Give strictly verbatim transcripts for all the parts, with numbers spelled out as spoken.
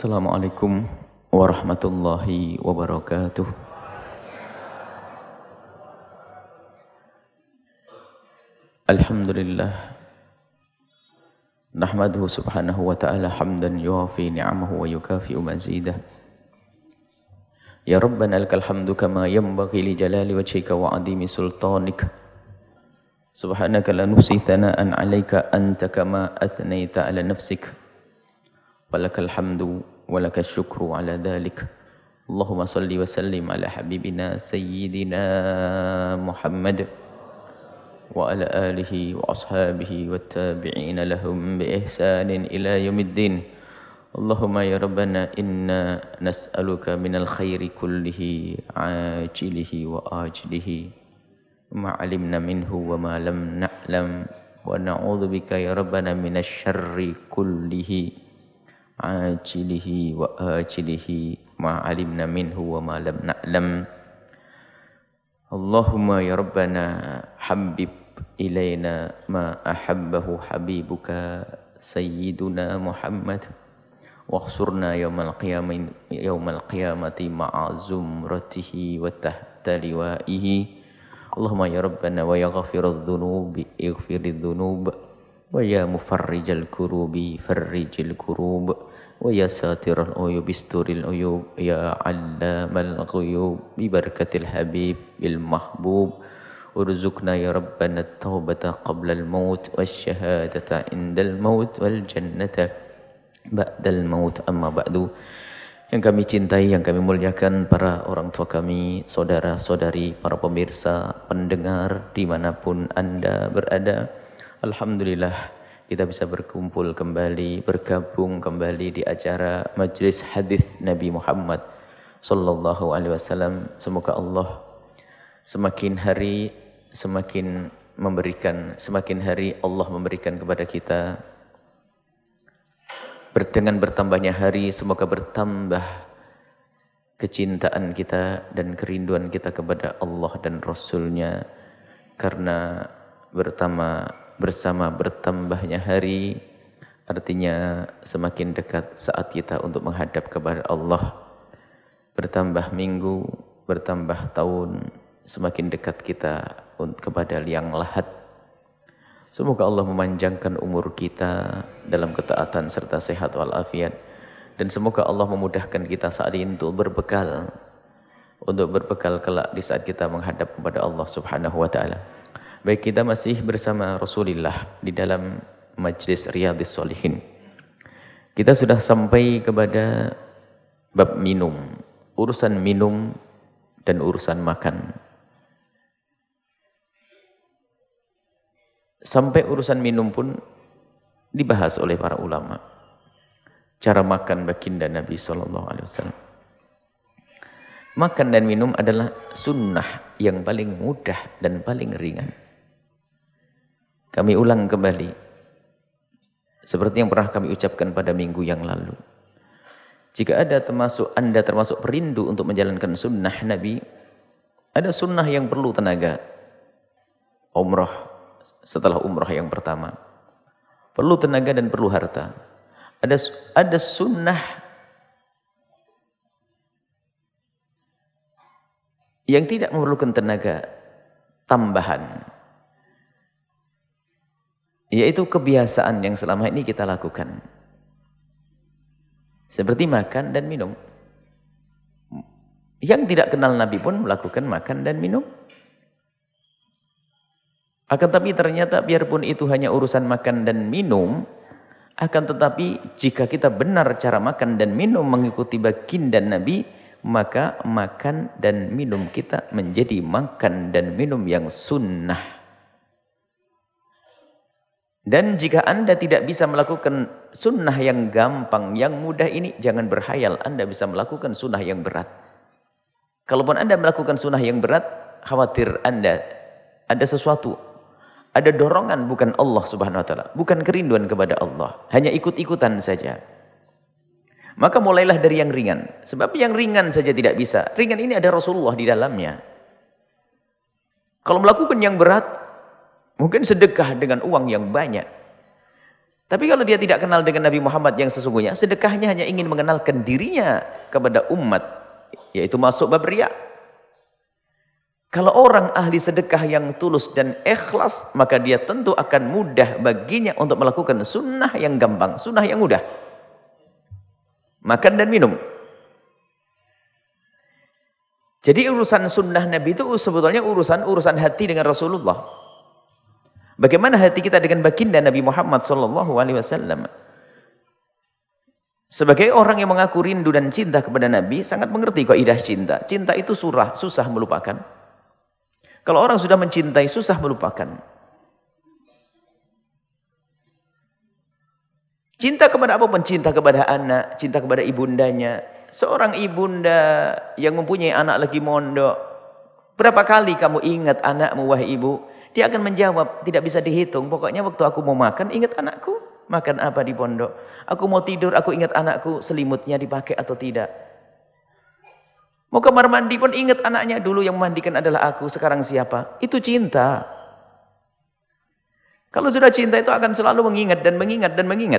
Assalamualaikum warahmatullahi wabarakatuh. Alhamdulillah. Nahmaduhu subhanahu wa ta'ala hamdan yuafi ni'amahu wa yukafi'u mazidah. Ya Rabbana lakal hamdu kama yanbaghi li jalali wajhika wa adimi sultanik. Subhanaka la nuhsi thana'an 'alaika anta kama athnaita 'ala nafsik. Walakal hamdu walakal syukru ala dhalik. Allahumma salli wa sallim ala habibina sayyidina Muhammad wa ala alihi wa ashabihi wa tabi'ina lahum bi ihsanin ila yaumiddin. Allahumma ya Rabbana inna nas'aluka minal khairi kullihi ajilihi wa ajilihi ma 'alimna minhu wa ma lam na'lam wa na'udzubika ya Rabbana minasy syarri kullihi ajilihi wa ajilihi ma alimna minhu wa ma lam na'lam. Allahumma ya Rabbana habib ilaina ma ahabbahu habibuka sayyiduna Muhammad wakhsurna yawmal qiyamah yawmal qiyamati ma'a zumratihi wa tahta liwa'ihi. Allahumma ya Rabbana wa ya ghafirudz dzunubi ighfiridz dzunub wa ya mufarrijal kurubi farrijil kurub wa ya satiral uyub isturil uyub ya allamal ghuyub bi barakatil habib bil mahbub urzuqna ya Rabbana at-taubata qabla al-maut wasyahadata indal maut wal jannata ba'dal maut. Amma ba'du. Yang kami cintai, yang kami muliakan, para orang tua kami, saudara-saudari, para pemirsa, pendengar dimanapun Anda berada, alhamdulillah kita bisa berkumpul kembali, bergabung kembali di acara Majlis Hadis Nabi Muhammad sallallahu alaihi wasallam. Semoga Allah semakin hari semakin memberikan, semakin hari Allah memberikan kepada kita, dengan bertambahnya hari semoga bertambah kecintaan kita dan kerinduan kita kepada Allah dan Rasul-Nya, karena bertambah bersama bertambahnya hari artinya semakin dekat saat kita untuk menghadap kepada Allah. Bertambah minggu, bertambah tahun, semakin dekat kita kepada liang lahat. Semoga Allah memanjangkan umur kita dalam ketaatan serta sehat walafiat, dan semoga Allah memudahkan kita saat ini untuk berbekal untuk berbekal kelak di saat kita menghadap kepada Allah Subhanahu wa taala. Baik, kita masih bersama Rasulullah di dalam Majlis Riyadhis Shalihin. Kita sudah sampai kepada bab minum, urusan minum dan urusan makan. Sampai urusan minum pun dibahas oleh para ulama. Cara makan baginda Nabi sallallahu alaihi wasallam. Makan dan minum adalah sunnah yang paling mudah dan paling ringan. Kami ulang kembali, seperti yang pernah kami ucapkan pada minggu yang lalu. Jika ada termasuk Anda termasuk perindu untuk menjalankan sunnah Nabi, ada sunnah yang perlu tenaga. Umrah setelah umrah yang pertama, perlu tenaga dan perlu harta. Ada ada sunnah yang tidak memerlukan tenaga tambahan, yaitu kebiasaan yang selama ini kita lakukan. Seperti makan dan minum. Yang tidak kenal Nabi pun melakukan makan dan minum. Akan tetapi ternyata biarpun itu hanya urusan makan dan minum, akan tetapi jika kita benar cara makan dan minum mengikuti baginda Nabi, maka makan dan minum kita menjadi makan dan minum yang sunnah. Dan jika Anda tidak bisa melakukan sunnah yang gampang, yang mudah ini, jangan berhayal Anda bisa melakukan sunnah yang berat. Kalaupun Anda melakukan sunnah yang berat, khawatir Anda ada sesuatu, ada dorongan bukan Allah Subhanahu wa taala, bukan kerinduan kepada Allah, hanya ikut-ikutan saja. Maka mulailah dari yang ringan. Sebab yang ringan saja tidak bisa. Ringan ini ada Rasulullah di dalamnya. Kalau melakukan yang berat, mungkin sedekah dengan uang yang banyak. Tapi kalau dia tidak kenal dengan Nabi Muhammad yang sesungguhnya, sedekahnya hanya ingin mengenalkan dirinya kepada umat, yaitu masuk bab riya. Kalau orang ahli sedekah yang tulus dan ikhlas, maka dia tentu akan mudah baginya untuk melakukan sunnah yang gampang, sunnah yang mudah. Makan dan minum. Jadi urusan sunnah Nabi itu sebetulnya urusan urusan hati dengan Rasulullah. Bagaimana hati kita dengan baginda Nabi Muhammad sallallahu alaihi wasallam? Sebagai orang yang mengaku rindu dan cinta kepada Nabi, sangat mengerti kaidah cinta. Cinta itu surah, susah melupakan. Kalau orang sudah mencintai, susah melupakan. Cinta kepada apapun, cinta kepada anak, cinta kepada ibundanya. Seorang ibunda yang mempunyai anak lagi mondok, berapa kali kamu ingat anakmu, wahai ibu? Dia akan menjawab, tidak bisa dihitung. Pokoknya waktu aku mau makan, ingat anakku. Makan apa di pondok? Aku mau tidur, aku ingat anakku, selimutnya dipakai atau tidak. Mau kamar mandi pun ingat anaknya, dulu yang memandikan adalah aku, sekarang siapa? Itu cinta. Kalau sudah cinta itu akan selalu mengingat dan mengingat dan mengingat.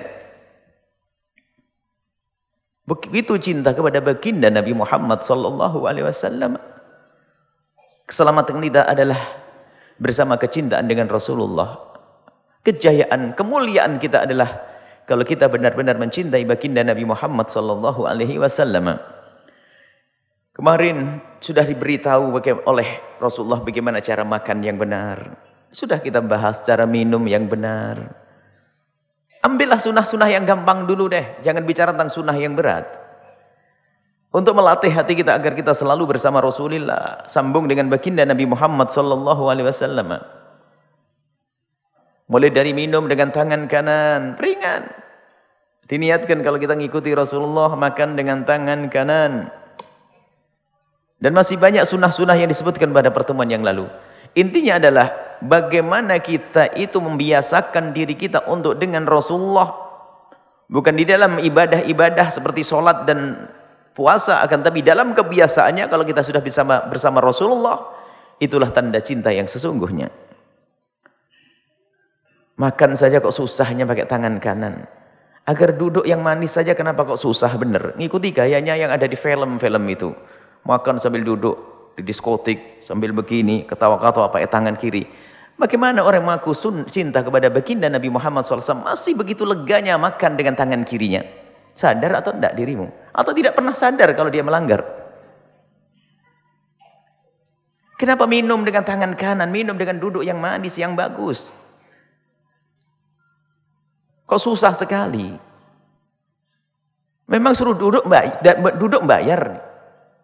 Begitu cinta kepada baginda Nabi Muhammad sallallahu alaihi wasallam. Keselamatan kita adalah bersama kecintaan dengan Rasulullah. Kejayaan, kemuliaan kita adalah kalau kita benar-benar mencintai baginda Nabi Muhammad sallallahu alaihi wasallam. Kemarin sudah diberitahu oleh Rasulullah bagaimana cara makan yang benar. Sudah kita bahas cara minum yang benar. Ambillah sunnah-sunnah yang gampang dulu deh. Jangan bicara tentang sunnah yang berat. Untuk melatih hati kita agar kita selalu bersama Rasulullah. Sambung dengan baginda Nabi Muhammad sallallahu alaihi wasallam. Mulai dari minum dengan tangan kanan. Ringan. Diniatkan kalau kita ngikuti Rasulullah, makan dengan tangan kanan. Dan masih banyak sunnah-sunnah yang disebutkan pada pertemuan yang lalu. Intinya adalah bagaimana kita itu membiasakan diri kita untuk dengan Rasulullah. Bukan di dalam ibadah-ibadah seperti sholat dan puasa. Akan tapi dalam kebiasaannya kalau kita sudah bersama, bersama Rasulullah. Itulah tanda cinta yang sesungguhnya. Makan saja kok susahnya pakai tangan kanan. Agar duduk yang manis saja kenapa kok susah bener. Ngikuti gayanya yang ada di film-film itu. Makan sambil duduk di diskotik, sambil begini, ketawa-ketawa pakai tangan kiri. Bagaimana orang mengaku cinta kepada baginda Nabi Muhammad shallallahu alaihi wasallam masih begitu leganya makan dengan tangan kirinya? Sadar atau tidak dirimu? Atau tidak pernah sadar kalau dia melanggar? Kenapa minum dengan tangan kanan? Minum dengan duduk yang manis, yang bagus. Kok susah sekali? Memang suruh duduk, duduk bayar.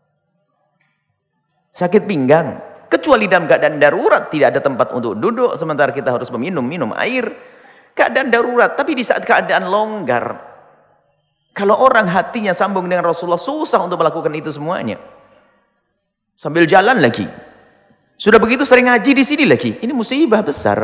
Sakit pinggang, kecuali dalam keadaan darurat tidak ada tempat untuk duduk sementara kita harus meminum minum air. Keadaan darurat, tapi di saat keadaan longgar, kalau orang hatinya sambung dengan Rasulullah, susah untuk melakukan itu semuanya. Sambil jalan lagi, sudah begitu sering ngaji di sini lagi, ini musibah besar.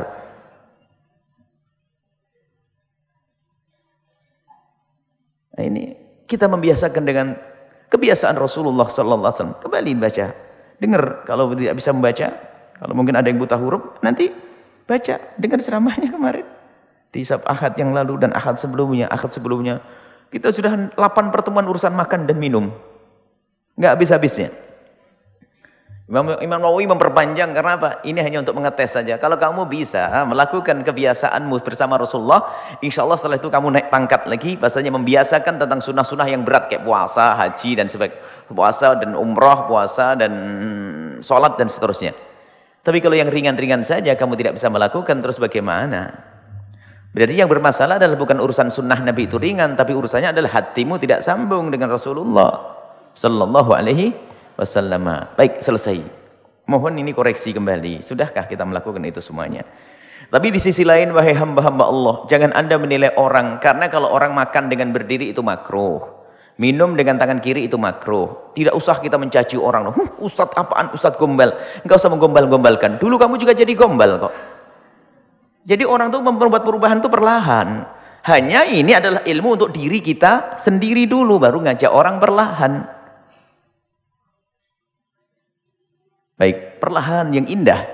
Nah, ini kita membiasakan dengan kebiasaan Rasulullah sallallahu alaihi wasallam. Kembali baca. Dengar, kalau tidak bisa membaca, kalau mungkin ada yang buta huruf, nanti baca, dengar ceramahnya kemarin. Di Sabtu Ahad yang lalu dan Ahad sebelumnya, Ahad sebelumnya. Kita sudah delapan pertemuan urusan makan dan minum. Nggak habis-habisnya. Imam, Imam Nawawi memperpanjang, karena apa? Ini hanya untuk mengetes saja. Kalau kamu bisa melakukan kebiasaanmu bersama Rasulullah, insya Allah setelah itu kamu naik pangkat lagi, bahasanya membiasakan tentang sunnah-sunnah yang berat, kayak puasa, haji, dan sebagainya. Puasa dan umrah, puasa dan sholat dan seterusnya. Tapi kalau yang ringan-ringan saja kamu tidak bisa melakukan, terus bagaimana? Berarti yang bermasalah adalah bukan urusan sunnah Nabi itu ringan, tapi urusannya adalah hatimu tidak sambung dengan Rasulullah sallallahu alaihi wasallam. Baik, selesai. Mohon ini koreksi kembali. Sudahkah kita melakukan itu semuanya? Tapi di sisi lain, wahai hamba-hamba Allah, jangan Anda menilai orang, karena kalau orang makan dengan berdiri itu makruh. Minum dengan tangan kiri itu makruh. Tidak usah kita mencaci orang. Huh, Ustadz apaan? Ustadz gombal. Enggak usah menggombal-gombalkan. Dulu kamu juga jadi gombal kok. Jadi orang tuh membuat perubahan itu perlahan. Hanya ini adalah ilmu untuk diri kita sendiri dulu, baru ngajak orang perlahan. Baik, perlahan yang indah.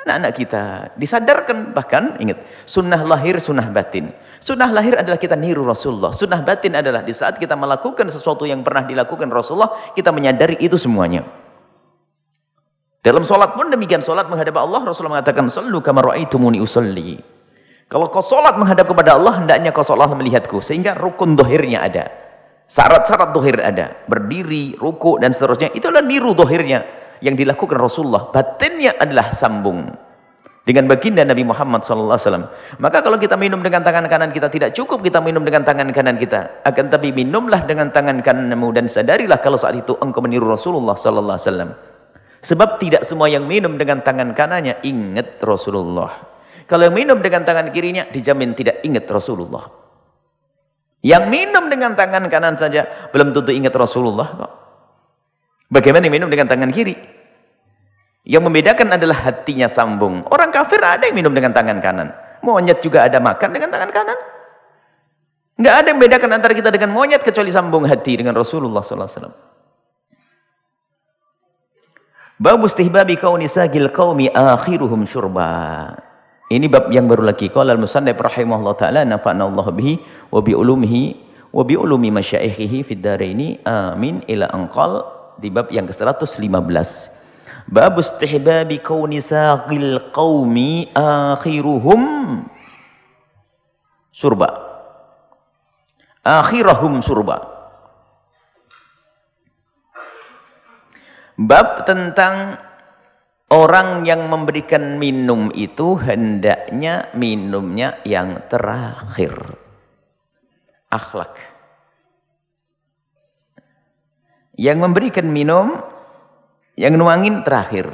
anak-anak kita disadarkan. Bahkan ingat, sunnah lahir, sunnah batin. Sunnah lahir adalah kita niru Rasulullah. Sunnah batin adalah di saat kita melakukan sesuatu yang pernah dilakukan Rasulullah, kita menyadari itu semuanya. Dalam sholat pun demikian. Sholat menghadap Allah, Rasulullah mengatakan, "Sallu kama ra'aitumuni usolli." Kalau kau sholat menghadap kepada Allah, hendaknya kau sholat melihatku. Sehingga rukun dohirnya ada, syarat-syarat dohir ada, berdiri, ruku dan seterusnya. Itulah niru dohirnya yang dilakukan Rasulullah. Batinnya adalah sambung dengan baginda Nabi Muhammad sallallahu alaihi wasallam. Maka kalau kita minum dengan tangan kanan kita, tidak cukup kita minum dengan tangan kanan kita, akan tapi minumlah dengan tangan kananmu dan sadarilah kalau saat itu engkau meniru Rasulullah sallallahu alaihi wasallam. Sebab tidak semua yang minum dengan tangan kanannya ingat Rasulullah. Kalau yang minum dengan tangan kirinya dijamin tidak ingat Rasulullah. Yang minum dengan tangan kanan saja belum tentu ingat Rasulullah kok. Bagaimana yang minum dengan tangan kiri? Yang membedakan adalah hatinya sambung. Orang kafir ada yang minum dengan tangan kanan. Monyet juga ada makan dengan tangan kanan. Nggak ada yang membedakan antara kita dengan monyet kecuali sambung hati dengan Rasulullah sallallahu alaihi wasallam. Babu istihbabi kauni sagil qaumi akhiruhum syurba. Ini bab yang baru lagi. Qala al-musannif rahimahullah taala nafa'na Allah bihi wa bi ulumihi wa bi ulumi masyaikhihi fid dharaini amin ila anqal, di bab yang ke seratus lima belas. Bab istihbabi kauni saqil qaumi akhiruhum surba. Akhirahum surba. Bab tentang orang yang memberikan minum itu hendaknya minumnya yang terakhir. Akhlak. Yang memberikan minum, yang nuangin terakhir.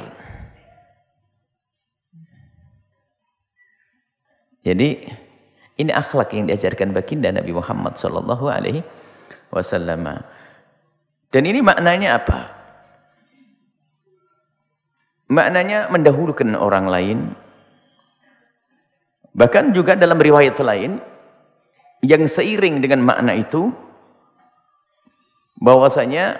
Jadi ini akhlak yang diajarkan baginda Nabi Muhammad sallallahu alaihi wasallam. Dan ini maknanya apa? Maknanya mendahulukan orang lain. Bahkan juga dalam riwayat lain yang seiring dengan makna itu bahwasanya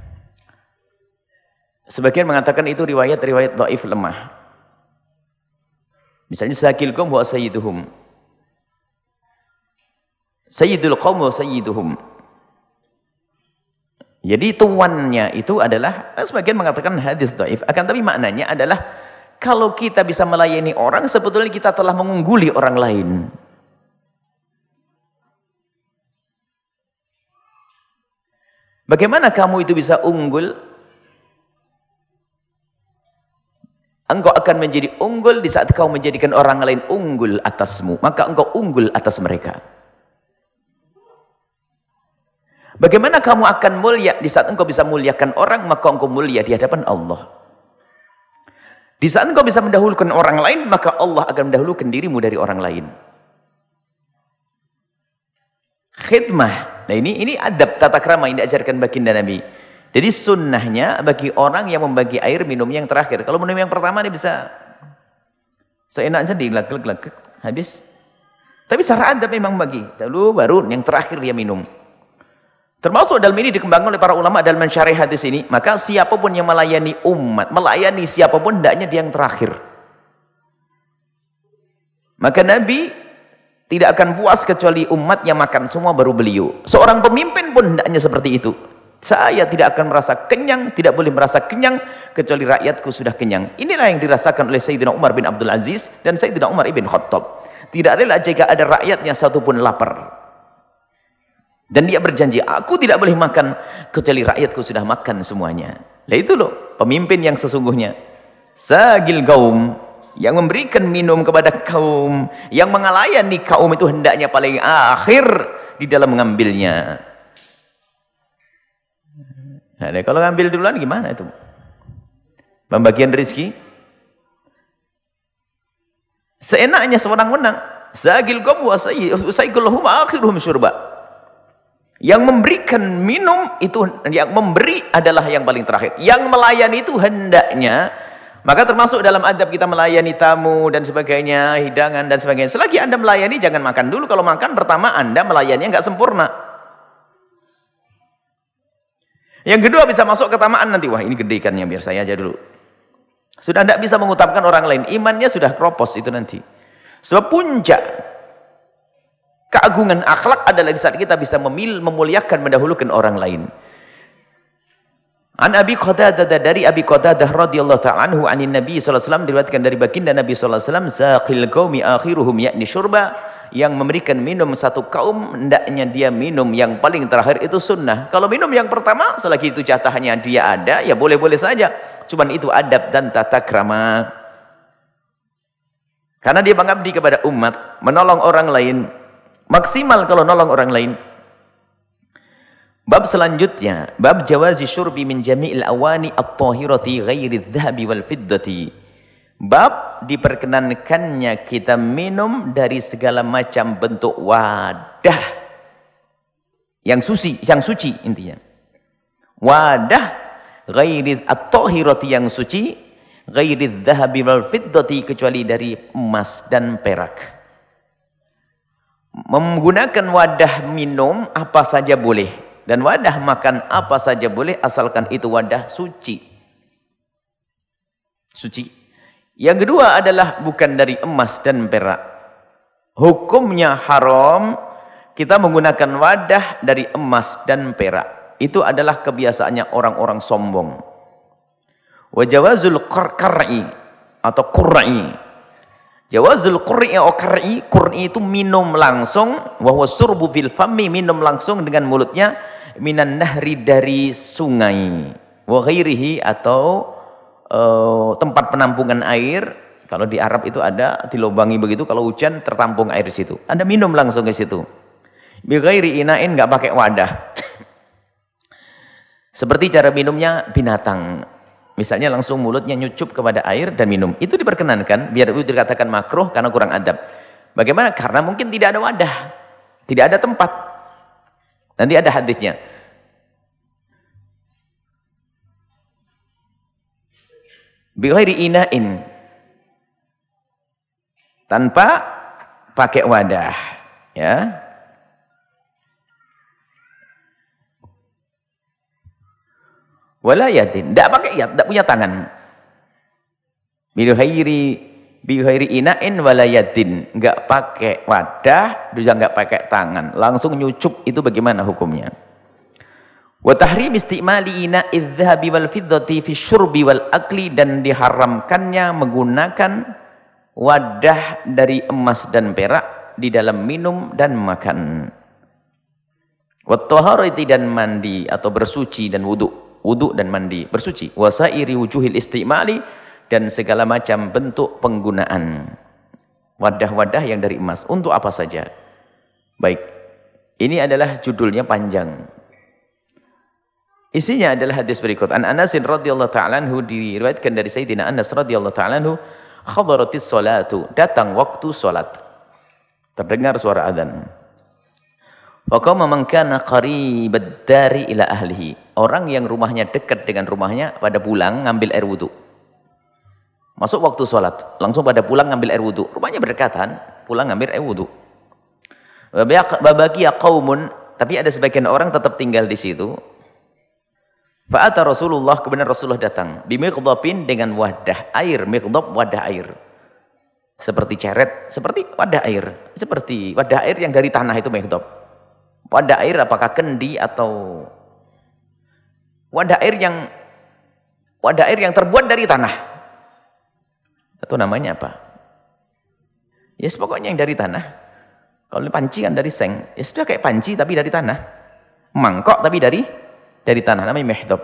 sebagian mengatakan itu riwayat-riwayat dhaif lemah. Misalnya sakil qaum wa sayyiduhum. Sayyidul qaum wa sayyiduhum. Jadi tuannya itu adalah, sebagian mengatakan hadis dhaif, akan tapi maknanya adalah kalau kita bisa melayani orang, sebetulnya kita telah mengungguli orang lain. Bagaimana kamu itu bisa unggul? Engkau akan menjadi unggul di saat kau menjadikan orang lain unggul atasmu, maka engkau unggul atas mereka. Bagaimana kamu akan mulia di saat engkau bisa muliakan orang, maka engkau mulia di hadapan Allah. Di saat engkau bisa mendahulukan orang lain, maka Allah akan mendahulukan dirimu dari orang lain. Khidmah. Nah ini ini adab tata krama yang diajarkan baginda Nabi. Jadi sunnahnya bagi orang yang membagi air minum yang terakhir. Kalau minum yang pertama dia bisa seenaknya digelak-gelak habis. Tapi secara adab memang bagi. Lalu baru yang terakhir dia minum. Termasuk dalam ini dikembangkan oleh para ulama dalam mensyarih hadis ini. Maka siapapun yang melayani umat, melayani siapapun, hendaknya dia yang terakhir. Maka Nabi tidak akan puas kecuali umat yang makan semua baru beliau. Seorang pemimpin pun hendaknya seperti itu. Saya tidak akan merasa kenyang, tidak boleh merasa kenyang kecuali rakyatku sudah kenyang. Inilah yang dirasakan oleh Sayyidina Umar bin Abdul Aziz dan Sayyidina Umar ibn Khattab. Tidak rela jika ada rakyatnya satu pun lapar. Dan dia berjanji, aku tidak boleh makan kecuali rakyatku sudah makan semuanya. Nah itu loh pemimpin yang sesungguhnya. Sagil kaum, yang memberikan minum kepada kaum, yang mengalayani kaum itu hendaknya paling akhir di dalam mengambilnya. Nah, kalau ngambil duluan gimana itu? Pembagian rezeki seenaknya sewenang-wenang. Sagil kaum wa sayyidul akhiruhum syurba. Yang memberikan minum itu, yang memberi adalah yang paling terakhir. Yang melayani itu hendaknya, maka termasuk dalam adab kita melayani tamu dan sebagainya, hidangan dan sebagainya. Selagi Anda melayani jangan makan dulu. Kalau makan pertama Anda melayaninya nggak sempurna. Yang kedua bisa masuk ketamaan nanti. Wah ini gede ikannya, biar saya aja dulu. Sudah tidak bisa mengutamakan orang lain. Imannya sudah kropos itu nanti. Sebab puncak keagungan akhlak adalah di saat kita bisa memil, memuliakan, mendahulukan orang lain. An Abi Qatadah, dari Abi Qatadah radhiyallahu ta'ala anhu anin Nabi sallallahu alaihi wasallam, diriwayatkan dari baginda Nabi sallallahu alaihi wasallam, saqil qaumi akhiruhum yakni syurba, yang memberikan minum satu kaum hendaknya dia minum yang paling terakhir itu sunnah. Kalau minum yang pertama selagi itu jatahnya dia ada ya boleh-boleh saja, cuman itu adab dan tata krama, karena dia mengabdi kepada umat, menolong orang lain, maksimal kalau nolong orang lain. Bab selanjutnya, bab jawazi syurbi min jami'il awani at-tahirati ghairi adh-dhahabi wal fiddati. Bab diperkenankannya kita minum dari segala macam bentuk wadah yang suci, yang suci intinya. Wadah ghairi at-tahirati yang suci, ghairi adh-dhahabi wal fiddati, kecuali dari emas dan perak. Menggunakan wadah minum apa saja boleh. Dan wadah makan apa saja boleh asalkan itu wadah suci. Suci. Yang kedua adalah bukan dari emas dan perak. Hukumnya haram kita menggunakan wadah dari emas dan perak. Itu adalah kebiasaannya orang-orang sombong. Wajawazul qar'i atau qur'i. Jawazul qur'i atau qar'i, qur'i itu minum langsung, wa huwa surbu fil fammi, minum langsung dengan mulutnya, minan nahri, dari sungai, wa ghairihi, atau uh, tempat penampungan air. Kalau di Arab itu ada dilobangi begitu, kalau hujan tertampung air di situ. Anda minum langsung ke situ. Bi ghairi ina'in, enggak pakai wadah. Seperti cara minumnya binatang. Misalnya langsung mulutnya nyucup kepada air dan minum. Itu diperkenankan, biar itu dikatakan makruh karena kurang adab. Bagaimana? Karena mungkin tidak ada wadah, tidak ada tempat. Nanti ada hadisnya. Bi ghairi ina'in, tanpa pakai wadah, ya. Wala yadin, tidak pakai yad, tidak punya tangan. Bi ghairi bi ghairi ina'in wala yadin, enggak pakai wadah, juga enggak pakai tangan, langsung nyucup. Itu bagaimana hukumnya? Wa tahrim istimali ina'idz dzahabi wal fiddati fi syurbi wal akli, dan diharamkannya menggunakan wadah dari emas dan perak di dalam minum dan makan. Wa taharati, dan mandi atau bersuci dan wudu. Wudu dan mandi, bersuci. Wasairi wujuhil istimali, dan segala macam bentuk penggunaan wadah-wadah yang dari emas untuk apa saja. Baik, ini adalah judulnya panjang. Isinya adalah hadis berikut. An Anasin radhiyallahu ta'ala anhu, diriwayatkan dari Sayyidina Anas radhiyallahu ta'ala anhu, khadaratis sholatu, datang waktu sholat, terdengar suara adzan. Waqama man kana qaribad dari ila ahlihi, orang yang rumahnya dekat dengan rumahnya pada pulang ngambil air wudu. Masuk waktu sholat, langsung pada pulang ngambil air wudu. Rumahnya berdekatan, pulang ngambil air wudu. Babaqiya qaumun, tapi ada sebagian orang tetap tinggal di situ. Fa'ata Rasulullah, kemudian Rasulullah datang. Bimiqdhabin, dengan wadah air. Miqdhab, wadah air. Seperti ceret, seperti wadah air. Seperti wadah air yang dari tanah itu miqdhab. Wadah air apakah kendi atau wadah air yang wadah air yang terbuat dari tanah? Atau namanya apa? Ya yes, pokoknya yang dari tanah. Kalau panci kan dari seng. Ya sudah kayak panci tapi dari tanah. Mangkok tapi dari dari tanah, namanya mihdab.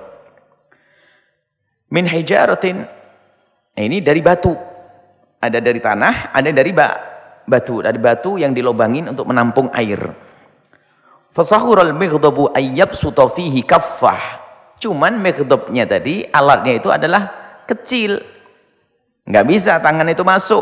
Min hijaratin, ini dari batu. Ada dari tanah, ada dari ba batu. Dari batu yang dilobangin untuk menampung air. Fasahural mighdabu ayyabsuta fihi kaffah. Cuman mighdabnya tadi, alatnya itu adalah kecil. Enggak bisa tangan itu masuk.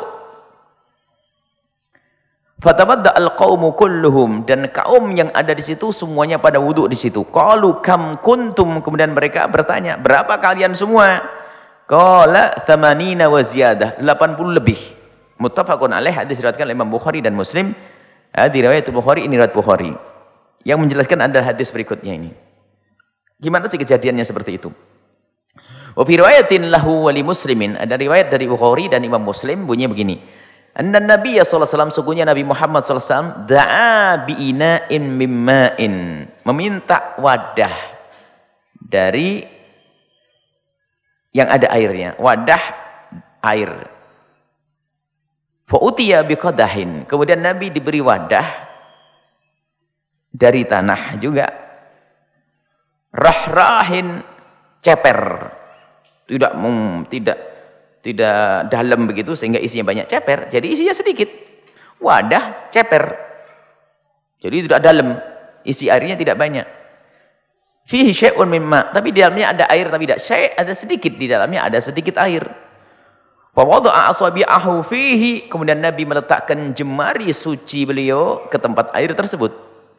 Fatawadda al-qaumu kulluhum, dan kaum yang ada di situ semuanya pada wudhu di situ. Qalu kam kuntum, kemudian mereka bertanya, berapa kalian semua? Qala thamanina wa ziyadah, delapan puluh lebih. Muttafaqun alaih, hadis diriwayatkan oleh Imam Bukhari dan Muslim. Hadis riwayat Bukhari, ini riwayat Bukhari. Yang menjelaskan adalah hadis berikutnya ini. Gimana sih kejadiannya seperti itu? Wa fi riwayatin lahu wa li Muslimin, ada riwayat dari Bukhari dan Imam Muslim bunyinya begini. Anna Nabi sallallahu alaihi wasallam, sungguhnya Nabi Muhammad sallallahu alaihi wasallam da'a bi ina'in mimma'in, meminta wadah dari yang ada airnya, wadah air. Fa utiya bi qadahin, kemudian Nabi diberi wadah dari tanah juga. Rahrahin, ceper. Tidak mem, tidak tidak dalam begitu sehingga isinya banyak, ceper. Jadi isinya sedikit. Wadah ceper. Jadi tidak dalam, isi airnya tidak banyak. Fihi syai'un mimma, tapi di dalamnya ada air tapi tidak syai', ada sedikit di dalamnya, ada sedikit air. Fa wada'a asabi'ahu fihi, kemudian Nabi meletakkan jemari suci beliau ke tempat air tersebut.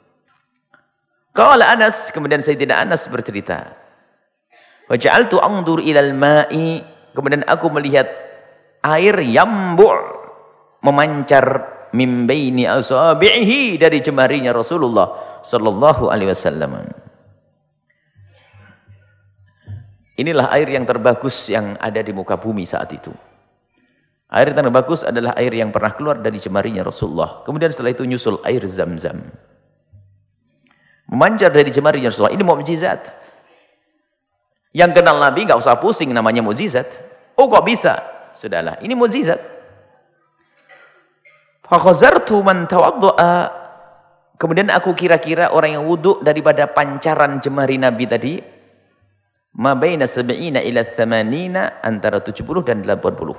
Qala Anas, kemudian Sayyidina Anas bercerita, wa ja'altu anzur ilal ma'i, kemudian aku melihat air yambu' memancar min baini asabi'ihi, dari jemarinya Rasulullah sallallahu alaihi wasallam. Inilah air yang terbagus yang ada di muka bumi saat itu. Air yang terbagus adalah air yang pernah keluar dari jemarinya Rasulullah. Kemudian setelah itu nyusul air Zam-Zam. Memancar dari jemarinya Rasulullah. Ini mukjizat. Yang kenal Nabi nggak usah pusing namanya mukjizat. Oh kok bisa? Sudahlah, ini mukjizat. Fa khazartu man tawaddaa. Kemudian aku kira-kira orang yang wudu daripada pancaran jemari Nabi tadi, ma baina sab'ina ila thamanina, antara tujuh puluh dan delapan puluh.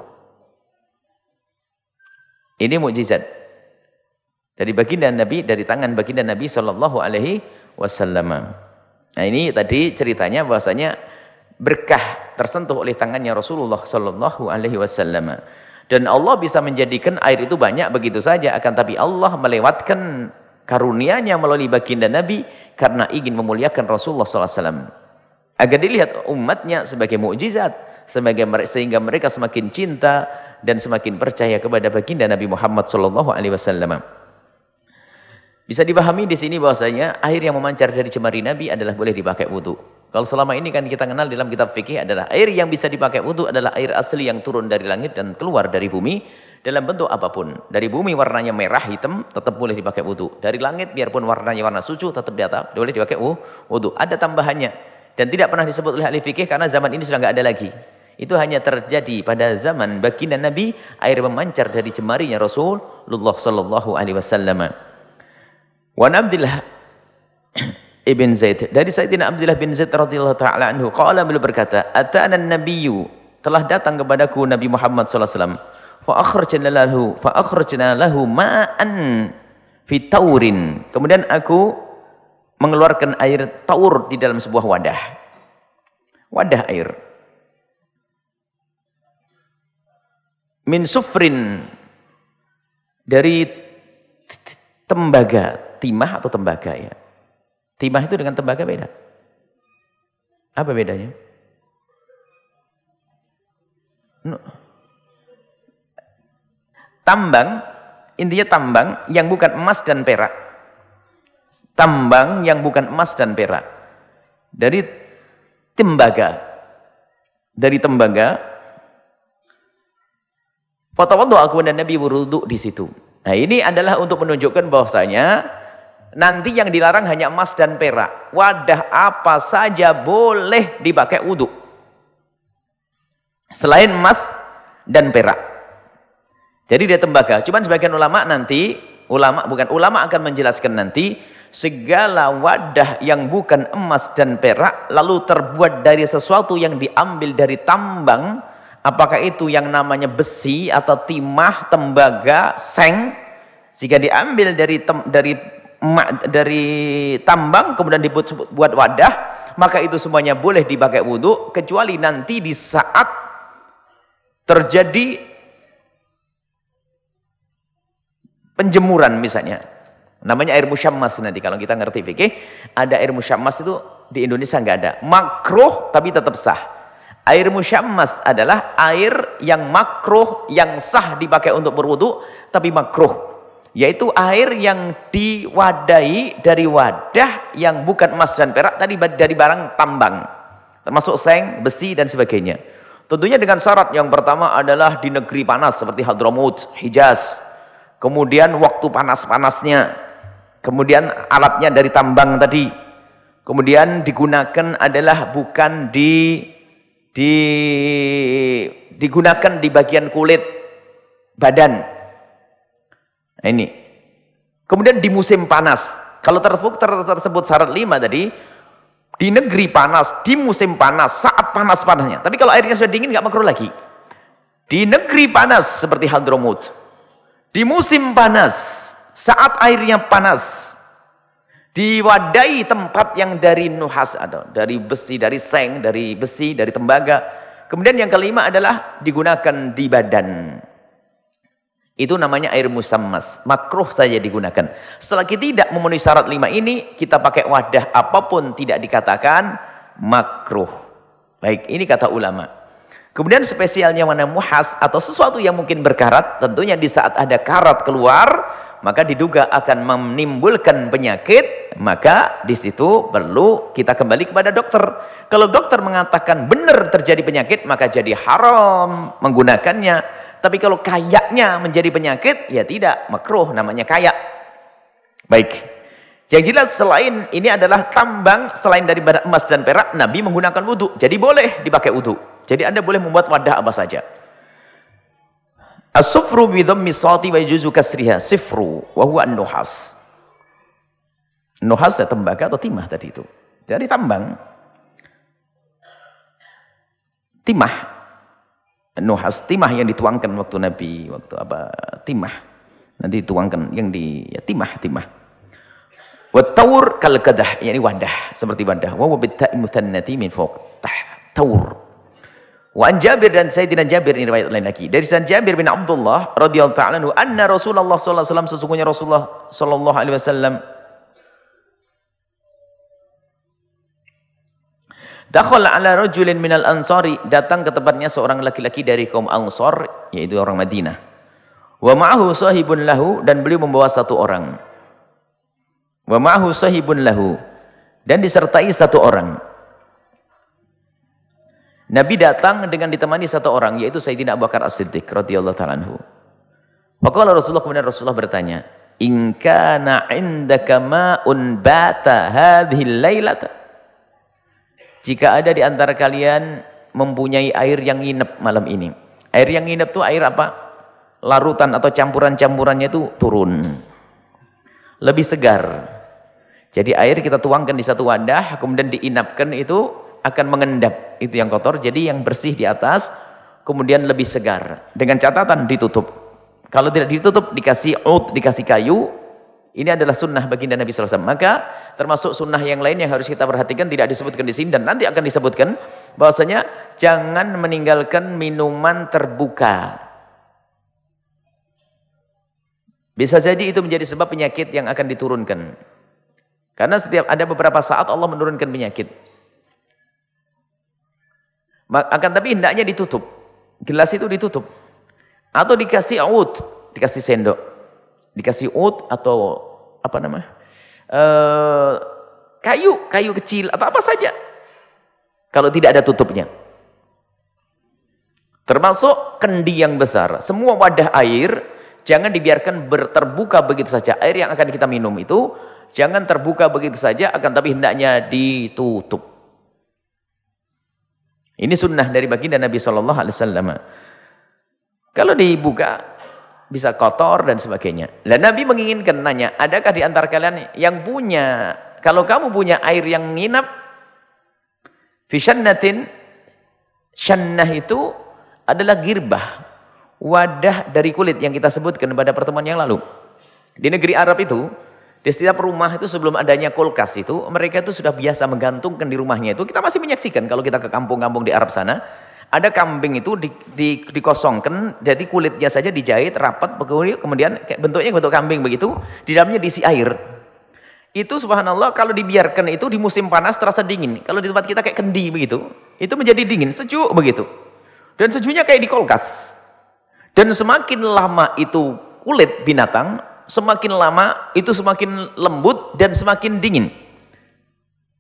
Ini mukjizat dari baginda Nabi, dari tangan baginda Nabi sallallahu alaihi wasallam. Nah, ini tadi ceritanya bahwasanya berkah tersentuh oleh tangannya Rasulullah sallallahu alaihi wasallam. Dan Allah bisa menjadikan air itu banyak begitu saja, akan tapi Allah melewatkan karunia-Nya melalui baginda Nabi karena ingin memuliakan Rasulullah sallallahu alaihi wasallam. Agar dilihat umatnya sebagai mukjizat, sebagai sehingga mereka semakin cinta dan semakin percaya kepada baginda Nabi Muhammad sallallahu alaihi wasallam. Bisa dipahami di sini bahwasanya air yang memancar dari jemari Nabi adalah boleh dipakai wudu. Kalau selama ini kan kita kenal dalam kitab fikih adalah air yang bisa dipakai wudu adalah air asli yang turun dari langit dan keluar dari bumi dalam bentuk apapun. Dari bumi warnanya merah hitam tetap boleh dipakai wudu. Dari langit biarpun warnanya warna sucu tetap di atas boleh dipakai wudu. Ada tambahannya dan tidak pernah disebut oleh ahli fikih karena zaman ini sudah nggak ada lagi. Itu hanya terjadi pada zaman baginda Nabi, air memancar dari jemarinya Rasulullah sallallahu alaihi wasallam. Wa Abdullah ibn Zaid, dari Sayyidina Abdullah bin Zaid radhiyallahu taala anhu, qala, beliau berkata, atana an-nabiyyu, telah datang kepadaku Nabi Muhammad sallallahu alaihi wasallam, fa akhrajna lahu fa akhrajna lahu ma'an fi taurin, kemudian aku mengeluarkan air taur di dalam sebuah wadah. Wadah air. Min sufrin, dari tembaga, timah atau tembaga ya. Timah itu dengan tembaga beda. Apa bedanya? No. Tambang, intinya tambang yang bukan emas dan perak. Tambang yang bukan emas dan perak. Dari tembaga. Dari tembaga. Fatawaddu aku dan Nabi berwudu di situ. Nah, ini adalah untuk menunjukkan bahwasanya nanti yang dilarang hanya emas dan perak. Wadah apa saja boleh dipakai wudu. Selain emas dan perak. Jadi dia tembaga. Cuman sebagian ulama nanti, ulama bukan ulama akan menjelaskan nanti, segala wadah yang bukan emas dan perak lalu terbuat dari sesuatu yang diambil dari tambang, apakah itu yang namanya besi atau timah, tembaga, seng, jika diambil dari tem, dari dari tambang kemudian dibuat buat wadah, maka itu semuanya boleh dipakai wudu, kecuali nanti di saat terjadi penjemuran misalnya, namanya air musyammas. Nanti kalau kita ngerti fikih, ada air musyammas itu di Indonesia nggak ada, makruh tapi tetap sah. Air musyammas adalah air yang makruh, yang sah dipakai untuk berwudu tapi makruh, yaitu air yang diwadahi dari wadah yang bukan emas dan perak, tadi dari barang tambang. termasuk seng, besi dan sebagainya. Tentunya dengan syarat yang pertama adalah di negeri panas seperti Hadramut, Hijaz. Kemudian waktu panas-panasnya. Kemudian alatnya dari tambang tadi. Kemudian digunakan adalah bukan di di digunakan di bagian kulit badan. Nah, ini. Kemudian di musim panas. Kalau tersebut, ter, tersebut syarat lima tadi, di negeri panas, di musim panas, saat panas-panasnya. Tapi kalau airnya sudah dingin, nggak makruh lagi. Di negeri panas seperti Hadramut, di musim panas, saat airnya panas, diwadahi tempat yang dari nuhas, atau dari besi, dari seng, dari besi, dari tembaga. Kemudian yang kelima adalah digunakan di badan. Itu namanya air musammas, makruh saja digunakan. Selagi tidak memenuhi syarat lima ini, kita pakai wadah apapun tidak dikatakan makruh. Baik, ini kata ulama. Kemudian spesialnya mana muhas atau sesuatu yang mungkin berkarat, tentunya di saat ada karat keluar, maka diduga akan menimbulkan penyakit, maka di situ perlu kita kembali kepada dokter. Kalau dokter mengatakan benar terjadi penyakit, maka jadi haram menggunakannya. Tapi kalau kayaknya menjadi penyakit, ya tidak, makruh, namanya kayak. Baik. Yang jelas selain ini adalah tambang, selain dari emas dan perak, Nabi menggunakan wudhu. Jadi boleh dipakai wudhu. Jadi Anda boleh membuat wadah apa saja. As-sufru bi dhammi shati wa yajuzu kasriha sifru wa huwa an-nuhas. Nuhas ya tembaga atau timah tadi itu. Dari tambang. Timah. Nuhas, timah yang dituangkan waktu Nabi, waktu apa? Timah. Nanti dituangkan yang di ya timah, timah. Wa taur kal qadah, yakni wadah, seperti wadah. Wa huwa bitta'i muthannati min fawq. Tah, taur. Wa an Jabir, dan Sayyidina Jabir, ini riwayat lain lagi. Dari Sayyidina Jabir bin Abdullah radhiyallahu ta'ala anhu, anna Rasulullah sallallahu alaihi wasallam, sesungguhnya Rasulullah sallallahu alaihi wasallam dakhala ala rajulin minal ansari, datang ke tempatnya seorang laki-laki dari kaum Ansar, yaitu orang Madinah. Wa ma'ahu sahibun lahu, dan beliau membawa satu orang. Wa ma'ahu sahibun lahu, dan disertai satu orang. Nabi datang dengan ditemani satu orang, yaitu Sayyidina Abu Bakar As-Siddiq radhiyallahu ta'ala anhu. Maka Rasulullah, kemudian Rasulullah bertanya, in kana indaka ma'un bata hadhihi lailata, jika ada di antara kalian mempunyai air yang nginep malam ini. Air yang nginep itu air apa? Larutan atau campuran-campurannya itu turun. Lebih segar. Jadi air kita tuangkan di satu wadah, kemudian diinapkan, itu akan mengendap. Itu yang kotor, jadi yang bersih di atas, kemudian lebih segar. Dengan catatan ditutup. Kalau tidak ditutup, dikasih ud, dikasih kayu. Ini adalah sunnah baginda Nabi sallallahu alaihi wasallam. Maka termasuk sunnah yang lain yang harus kita perhatikan, tidak disebutkan di sini dan nanti akan disebutkan, bahwasanya jangan meninggalkan minuman terbuka. Bisa jadi itu menjadi sebab penyakit yang akan diturunkan. Karena setiap ada beberapa saat Allah menurunkan penyakit. Akan tapi hendaknya ditutup. Gelas itu ditutup. Atau dikasih ud, dikasih sendok. Dikasih ud atau apa nama? Uh, kayu, kayu kecil atau apa saja. Kalau tidak ada tutupnya. Termasuk kendi yang besar. Semua wadah air jangan dibiarkan terbuka begitu saja. Air yang akan kita minum itu jangan terbuka begitu saja, akan tapi hendaknya ditutup. Ini sunnah dari baginda Nabi sallallahu alaihi wasallam. Kalau dibuka bisa kotor dan sebagainya. Dan Nabi menginginkan, nanya, adakah di antara kalian yang punya, kalau kamu punya air yang nginap, fi syannatin, syannah itu adalah girbah, wadah dari kulit yang kita sebutkan pada pertemuan yang lalu. Di negeri Arab itu, di setiap rumah itu sebelum adanya kulkas itu, mereka itu sudah biasa menggantungkan di rumahnya itu. Kita masih menyaksikan kalau kita ke kampung-kampung di Arab sana, ada kambing itu di, di, dikosongkan, jadi kulitnya saja dijahit rapat, kemudian bentuknya bentuk kambing begitu, di dalamnya diisi air. Itu subhanallah kalau dibiarkan itu di musim panas terasa dingin. Kalau di tempat kita kayak kendi begitu, itu menjadi dingin, sejuk begitu. Dan sejuknya kayak di kulkas. Dan semakin lama itu kulit binatang, semakin lama itu semakin lembut dan semakin dingin.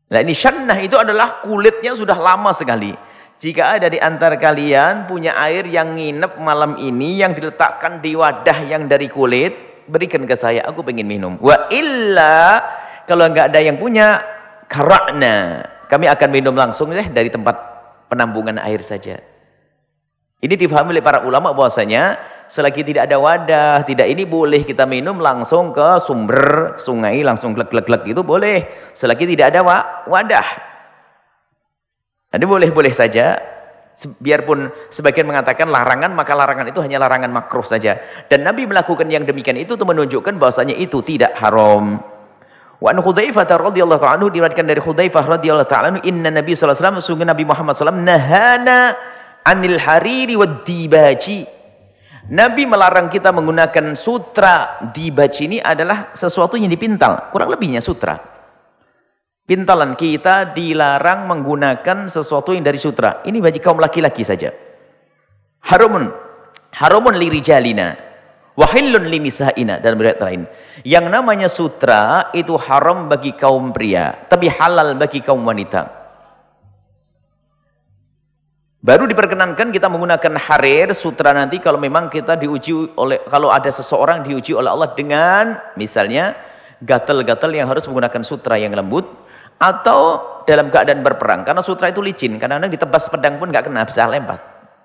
Nah ini syannah itu adalah kulitnya sudah lama sekali. Jika ada di antara kalian punya air yang nginep malam ini, yang diletakkan di wadah yang dari kulit, berikan ke saya, aku pengen minum. Wa illa, kalau nggak ada yang punya, kara'na, kami akan minum langsung deh dari tempat penampungan air saja. Ini difahami oleh para ulama bahwasanya selagi tidak ada wadah, tidak ini boleh kita minum langsung ke sumber sungai, langsung glek-glek-glek itu boleh. Selagi tidak ada wadah. Jadi boleh-boleh saja, biarpun sebagian mengatakan larangan, maka larangan itu hanya larangan makruh saja. Dan Nabi melakukan yang demikian itu untuk menunjukkan bahwasanya itu tidak haram. Wa an Hudzaifah radhiyallahu ta'ala anhu, diriwayatkan dari Hudzaifah radhiyallahu ta'ala anhu, inna Nabi sallallahu alaihi wasallam, sungguh Nabi Muhammad sallallahu alaihi wasallam nahana anil hariri wad dibaji. Nabi melarang kita menggunakan sutra. Dibaji ini adalah sesuatu yang dipintal, kurang lebihnya sutra. Pintalan kita dilarang menggunakan sesuatu yang dari sutra. Ini bagi kaum laki-laki saja. Harumun, harumun lirijalina, wahillun linisaina, dan riwayat lain. Yang namanya sutra itu haram bagi kaum pria, tapi halal bagi kaum wanita. Baru diperkenankan kita menggunakan harir, sutra nanti kalau memang kita diuji oleh, kalau ada seseorang diuji oleh Allah dengan misalnya gatal-gatal yang harus menggunakan sutra yang lembut, atau dalam keadaan berperang, karena sutra itu licin, kadang-kadang ditebas pedang pun nggak kena, bisa lempar.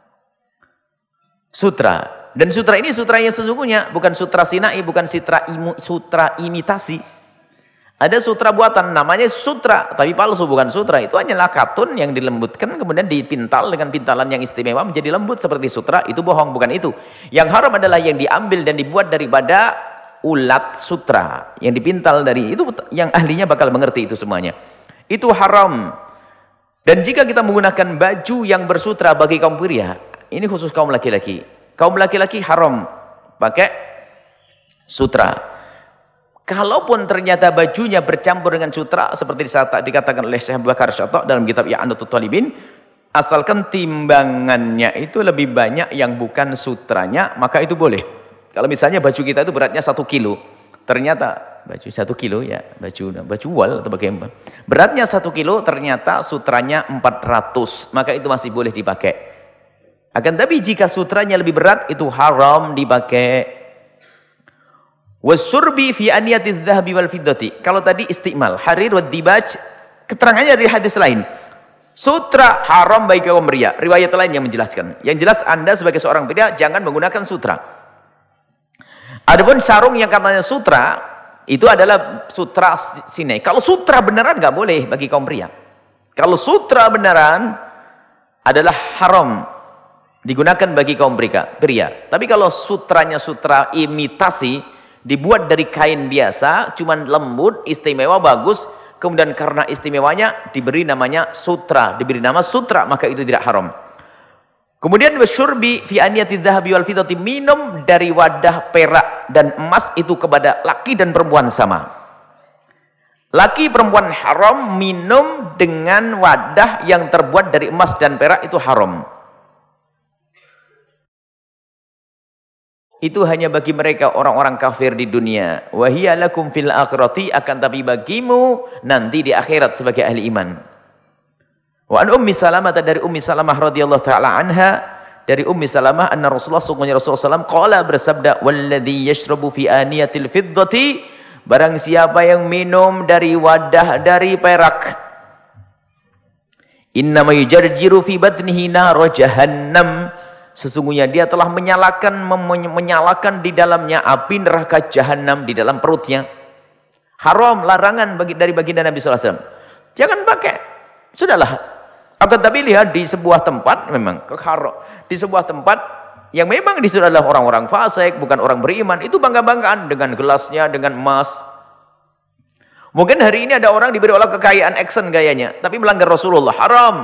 Sutra, dan sutra ini sutra yang sesungguhnya, bukan sutra sinai, bukan sutra, imu, sutra imitasi. Ada sutra buatan, namanya sutra, tapi palsu, bukan sutra. Itu hanyalah katun yang dilembutkan, kemudian dipintal dengan pintalan yang istimewa menjadi lembut seperti sutra. Itu bohong, bukan itu. Yang haram adalah yang diambil dan dibuat daripada ulat sutra, yang dipintal dari itu, yang ahlinya bakal mengerti itu semuanya. Itu haram. Dan jika kita menggunakan baju yang bersutra bagi kaum pria, ini khusus kaum laki-laki. Kaum laki-laki haram pakai sutra. Kalaupun ternyata bajunya bercampur dengan sutra, seperti dikatakan oleh Syekh Abu Bakar Syatok dalam kitab I'anatul Talibin, asalkan timbangannya itu lebih banyak yang bukan sutranya, maka itu boleh. Kalau misalnya baju kita itu beratnya satu kilo, ternyata baju satu kilo ya, baju baju wal atau bagaimana, beratnya satu kilo, ternyata sutranya empat ratus, maka itu masih boleh dipakai. Akan tapi jika sutranya lebih berat, itu haram dipakai. Wasurbi fi aniyatiz zahabi wal fiddati. Kalau tadi istimal harir wad dibaj, keterangannya dari hadis lain. Sutra haram bagi kaum pria. Riwayat lain yang menjelaskan. Yang jelas Anda sebagai seorang pria jangan menggunakan sutra. Adapun sarung yang katanya sutra, itu adalah sutra sinai. Kalau sutra beneran nggak boleh bagi kaum pria. Kalau sutra beneran adalah haram digunakan bagi kaum pria. pria. Tapi kalau sutranya sutra imitasi, dibuat dari kain biasa, cuman lembut, istimewa, bagus, kemudian karena istimewanya diberi namanya sutra, diberi nama sutra, maka itu tidak haram. Kemudian wasyurbi fi aniyati dhahabi wal fiddati, minum dari wadah perak dan emas itu kepada laki dan perempuan sama. Laki perempuan haram minum dengan wadah yang terbuat dari emas dan perak, itu haram. Itu hanya bagi mereka orang-orang kafir di dunia. Wa hiya lakum fil akhirati, akan tapi bagimu nanti di akhirat sebagai ahli iman. Wa an Ummi Salamah, dari Ummi Salamah radhiyallahu taala anha, dari Ummi Salamah anna Rasulullah sallallahu alaihi wasallam qala, bersabda, walladzi yashrabu fi aniyatil fiddati, barang siapa yang minum dari wadah dari perak, innama yujarjiru fi batnihi nar jahannam, sesungguhnya dia telah menyalakan menyalakan di dalamnya api neraka jahanam di dalam perutnya. Haram, larangan bagi dari baginda Nabi sallallahu alaihi wasallam. Jangan pakai. Sudahlah. Akan tapi lihat di sebuah tempat, memang kekaro, di sebuah tempat yang memang di situ adalah orang-orang fasik, bukan orang beriman, itu bangga-banggaan dengan gelasnya, dengan emas. Mungkin hari ini ada orang diberi oleh kekayaan action gayanya, tapi melanggar Rasulullah, haram.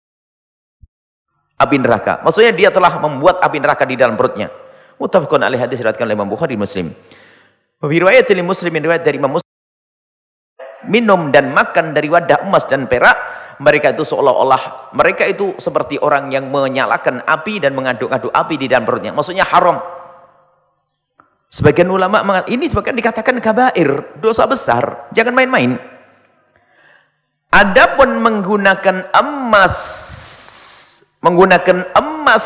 Api neraka. Maksudnya dia telah membuat api neraka di dalam perutnya. Muttafaqun alaih, hadis diriwayatkan oleh Imam Bukhari, Muslim. Riwayat dari Muslim, riwayat dari Imam Muslim, minum dan makan dari wadah emas dan perak, mereka itu seolah-olah mereka itu seperti orang yang menyalakan api dan mengaduk-aduk api di dalam perutnya. Maksudnya haram. Sebagian ulama mengatakan ini sebagian dikatakan kabair, dosa besar, jangan main-main. Adapun menggunakan emas, menggunakan emas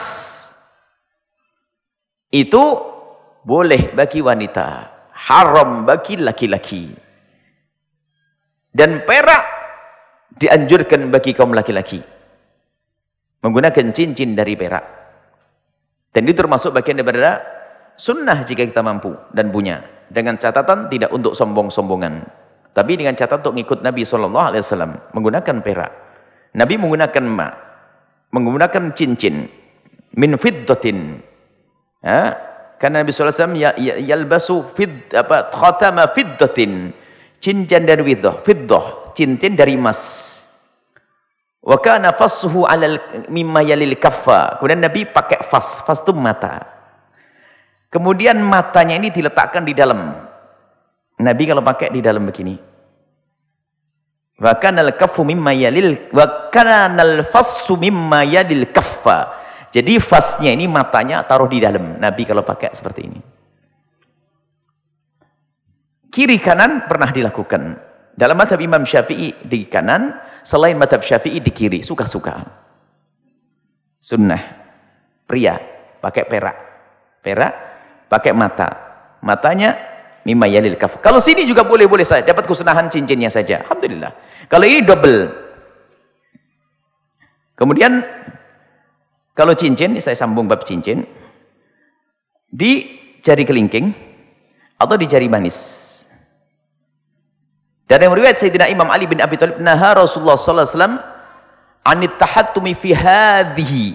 itu boleh bagi wanita, haram bagi laki-laki. Dan perak dianjurkan bagi kaum laki-laki. Menggunakan cincin dari perak. Dan itu termasuk bagian daripada sunnah jika kita mampu dan punya. Dengan catatan tidak untuk sombong-sombongan. Tapi dengan catatan untuk ngikut Nabi shallallahu alaihi wasallam. Menggunakan perak. Nabi menggunakan emas. Menggunakan cincin. Min fiddatin. Ya. Karena Nabi shallallahu alaihi wasallam ya, ya, yalbasu fid, apa, khatama fiddatin. Cincin dari fiddah. Fiddah. Cincin dari emas. Wa kana fassuhu alal mimma yalil kaffa. Kemudian Nabi pakai fas. Fas itu mata. Kemudian matanya ini diletakkan di dalam. Nabi kalau pakai di dalam begini. Wa kanal kaffu mimma yalil wa kanal fassu mimma yalil kaffa. Jadi fasnya ini matanya taruh di dalam. Nabi kalau pakai seperti ini. Kiri kanan pernah dilakukan. Dalam mazhab Imam Syafi'i di kanan, selain mazhab Syafi'i di kiri, suka-suka. Sunnah. Pria pakai perak. Perak pakai mata. Matanya mimma yalil kaf. Kalau sini juga boleh-boleh saja, dapat kesunahan cincinnya saja. Alhamdulillah. Kalau ini double. Kemudian kalau cincin, saya sambung bab cincin. Di jari kelingking atau di jari manis. Dan yang riwayat Sayyidina Imam Ali bin Abi Thalib, naha Rasulullah sallallahu alaihi wasallam anit tahattumi fi hadhihi.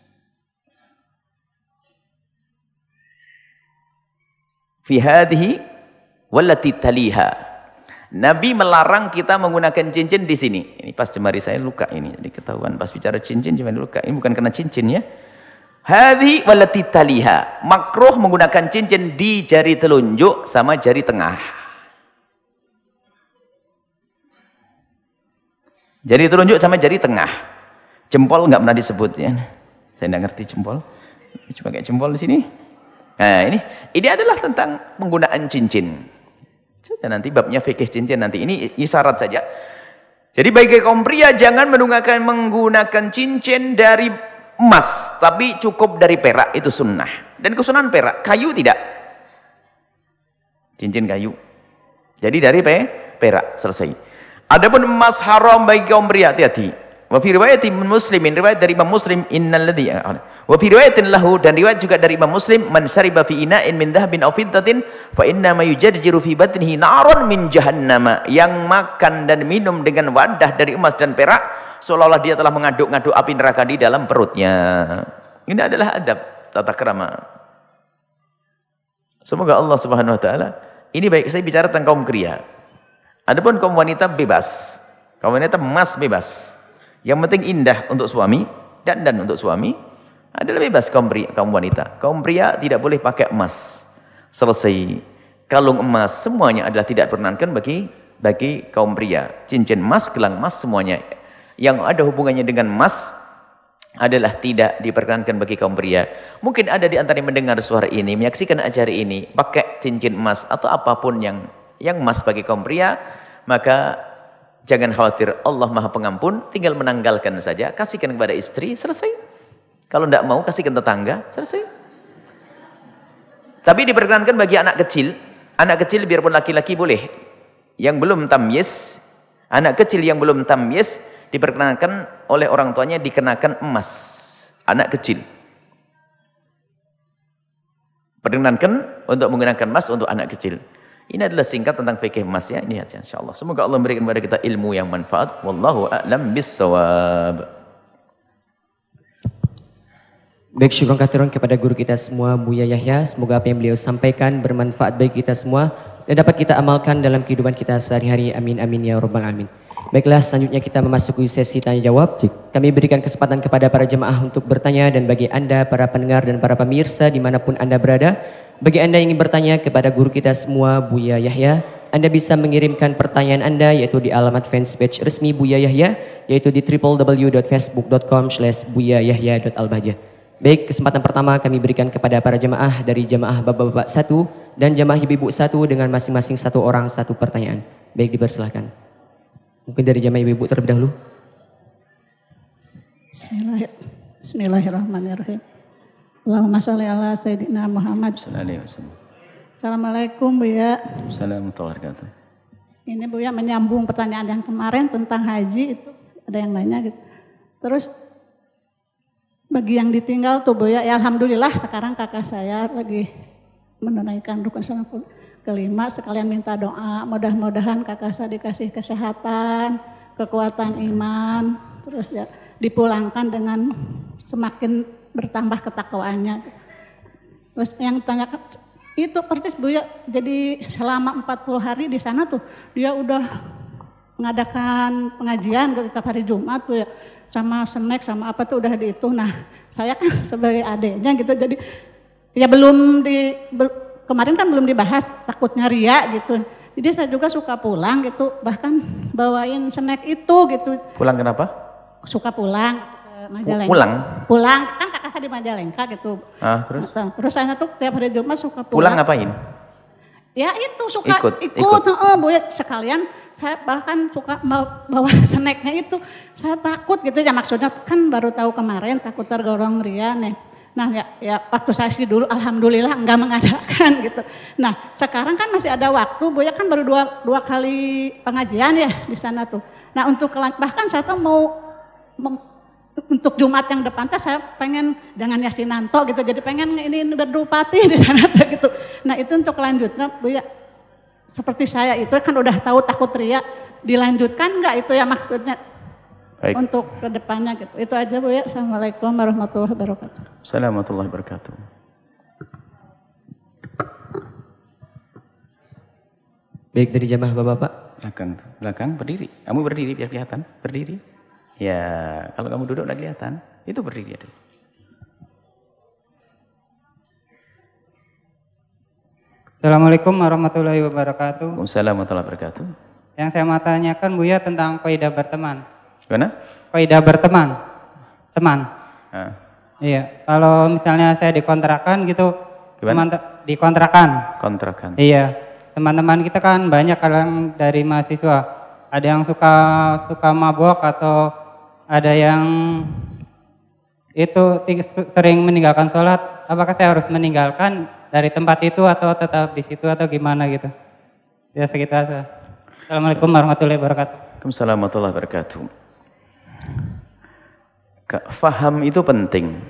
Fi hadhihi wallati taliha. Nabi melarang kita menggunakan cincin di sini. Ini pas jemari saya luka ini. Jadi ketahuan pas bicara cincin jemari luka. Ini bukan kena cincin ya. Hadhi wallati taliha. Makruh menggunakan cincin di jari telunjuk sama jari tengah. Jari telunjuk sama jari tengah. Jempol enggak pernah disebut ya. Saya enggak ngerti jempol. Cuma kayak jempol di sini. Nah, ini ini adalah tentang penggunaan cincin. Dan nanti babnya fikih cincin nanti. Ini isyarat saja. Jadi bagi kaum pria jangan menggunakan menggunakan cincin dari emas, tapi cukup dari perak, itu sunnah. Dan kesunahan perak, kayu tidak. Cincin kayu. Jadi dari pe, perak, selesai. Adapun emas haram bagi kaum pria, hati-hati. Wa fi riwayatin Muslimin, riwayat dari Imam Muslim, innal ladzi wa fi riwayatin lahu, dan riwayat juga dari Imam Muslim, man syariba fi ina'in min dhahabin aw fiddatin fa inna ma yujajjiru fi batnihi naron min jahannam. Yang makan dan minum dengan wadah dari emas dan perak seolah-olah dia telah mengaduk-ngaduk api neraka di dalam perutnya. Ini adalah adab tata krama. Semoga Allah Subhanahu wa taala, ini baik saya bicara tentang kaum pria. Adapun kaum wanita bebas. Kaum wanita emas bebas. Yang penting indah untuk suami, dan dan untuk suami adalah bebas kaum pria, kaum wanita. Kaum pria tidak boleh pakai emas. Selesai. Kalung emas semuanya adalah tidak diperkenankan bagi bagi kaum pria. Cincin emas, gelang emas semuanya yang ada hubungannya dengan emas adalah tidak diperkenankan bagi kaum pria. Mungkin ada di antara yang mendengar suara ini, menyaksikan acara ini, pakai cincin emas atau apapun yang yang emas bagi kaum pria, maka jangan khawatir, Allah Maha Pengampun, tinggal menanggalkan saja, kasihkan kepada istri, selesai. Kalau tidak mau, kasihkan tetangga, selesai. Tapi diperkenankan bagi anak kecil, anak kecil biarpun laki-laki boleh. Yang belum tamyiz, anak kecil yang belum tamyiz, diperkenankan oleh orang tuanya dikenakan emas. Anak kecil. Perkenankan untuk menggunakan emas untuk anak kecil. Ini adalah singkat tentang fikih emas ya. Ini aja insyaallah. Semoga Allah memberikan kepada kita ilmu yang manfaat. Wallahu a'lam bissawab. Baik, syukran katsiran kepada guru kita semua, Buya Yahya. Semoga apa yang beliau sampaikan bermanfaat bagi kita semua dan dapat kita amalkan dalam kehidupan kita sehari-hari. Amin amin ya rabbal alamin. Baiklah, selanjutnya kita memasuki sesi tanya jawab. Kami berikan kesempatan kepada para jemaah untuk bertanya, dan bagi Anda para pendengar dan para pemirsa dimanapun Anda berada, bagi Anda yang ingin bertanya kepada guru kita semua, Buya Yahya, Anda bisa mengirimkan pertanyaan Anda yaitu di alamat fanspage resmi Buya Yahya, yaitu di w w w dot facebook dot com slash buya yahya dot albahjah. Baik, kesempatan pertama kami berikan kepada para jemaah dari jemaah bapak-bapak satu dan jemaah ibu-ibu satu dengan masing-masing satu orang satu pertanyaan. Baik, dipersilahkan. Mungkin dari jamaah ibu-ibu terlebih dahulu. Bismillahirrahmanirrahim. Allahumma sholli ala sayyidina Muhammad. Assalamualaikum Bu ya. Assalamualaikum. Ini Bu ya menyambung pertanyaan yang kemarin tentang haji itu ada yang nanya gitu. Terus bagi yang ditinggal tuh Bu ya, ya alhamdulillah sekarang kakak saya lagi menunaikan rukun Islam kelima, sekalian minta doa mudah-mudahan kakak saya dikasih kesehatan, kekuatan iman, terus ya dipulangkan dengan semakin bertambah ketakwaannya. Terus yang tanyakan itu persis Bu ya, jadi selama empat puluh hari di sana tuh dia udah mengadakan pengajian setiap hari Jumat tuh ya, sama snack sama apa tuh udah di itu. Nah saya kan sebagai adiknya gitu, jadi ya belum di bel, kemarin kan belum dibahas takutnya ria gitu. Jadi saya juga suka pulang gitu, bahkan bawain snack itu gitu. Pulang kenapa? Suka pulang ke Majalengka. Pulang? Pulang, kan kakak saya di Majalengka gitu. Ah, terus? Terus saya tuh tiap hari Jumat suka pulang. Pulang ngapain? Ya itu suka ikut, ikut, ikut. Oh, Bu ya, sekalian saya bahkan suka bawa snacknya itu. Saya takut gitu ya, maksudnya kan baru tahu kemarin takut tergolong ria nih. Nah ya, ya waktu saya sih dulu alhamdulillah enggak mengadakan gitu. Nah sekarang kan masih ada waktu, Bu ya kan baru dua, dua kali pengajian ya di sana tuh. Nah untuk bahkan saya tuh mau, mau untuk Jumat yang depan tuh saya pengen dengan Yasinanto gitu, jadi pengen ini berdupati di sana tuh gitu. Nah itu untuk lanjutnya Bu ya, seperti saya itu kan udah tahu takut ria, dilanjutkan enggak itu ya maksudnya? Baik. Untuk kedepannya gitu. Itu aja Bu ya. Assalamualaikum warahmatullahi wabarakatuh. Assalamualaikum warahmatullahi wabarakatuh. Baik, dari jamaah bapak-bapak. Belakang, belakang berdiri. Kamu berdiri biar kelihatan. Berdiri. Ya, kalau kamu duduk udah kelihatan. Itu berdiri aja. Assalamualaikum warahmatullahi wabarakatuh. Waalaikumsalam warahmatullahi wabarakatuh. Yang saya mau tanyakan Bu ya tentang kaidah berteman. Gimana? Kaidah berteman, teman. Ah. Iya, kalau misalnya saya dikontrakan gitu, teman dikontrakan. Kontrakan. Iya, teman-teman kita kan banyak kalian dari mahasiswa. Ada yang suka suka mabok atau ada yang itu sering meninggalkan sholat. Apakah saya harus meninggalkan dari tempat itu atau tetap di situ atau gimana gitu? Ya sekitar. Assalamualaikum warahmatullahi wabarakatuh. Waalaikumsalam warahmatullahi wabarakatuh. Faham itu penting.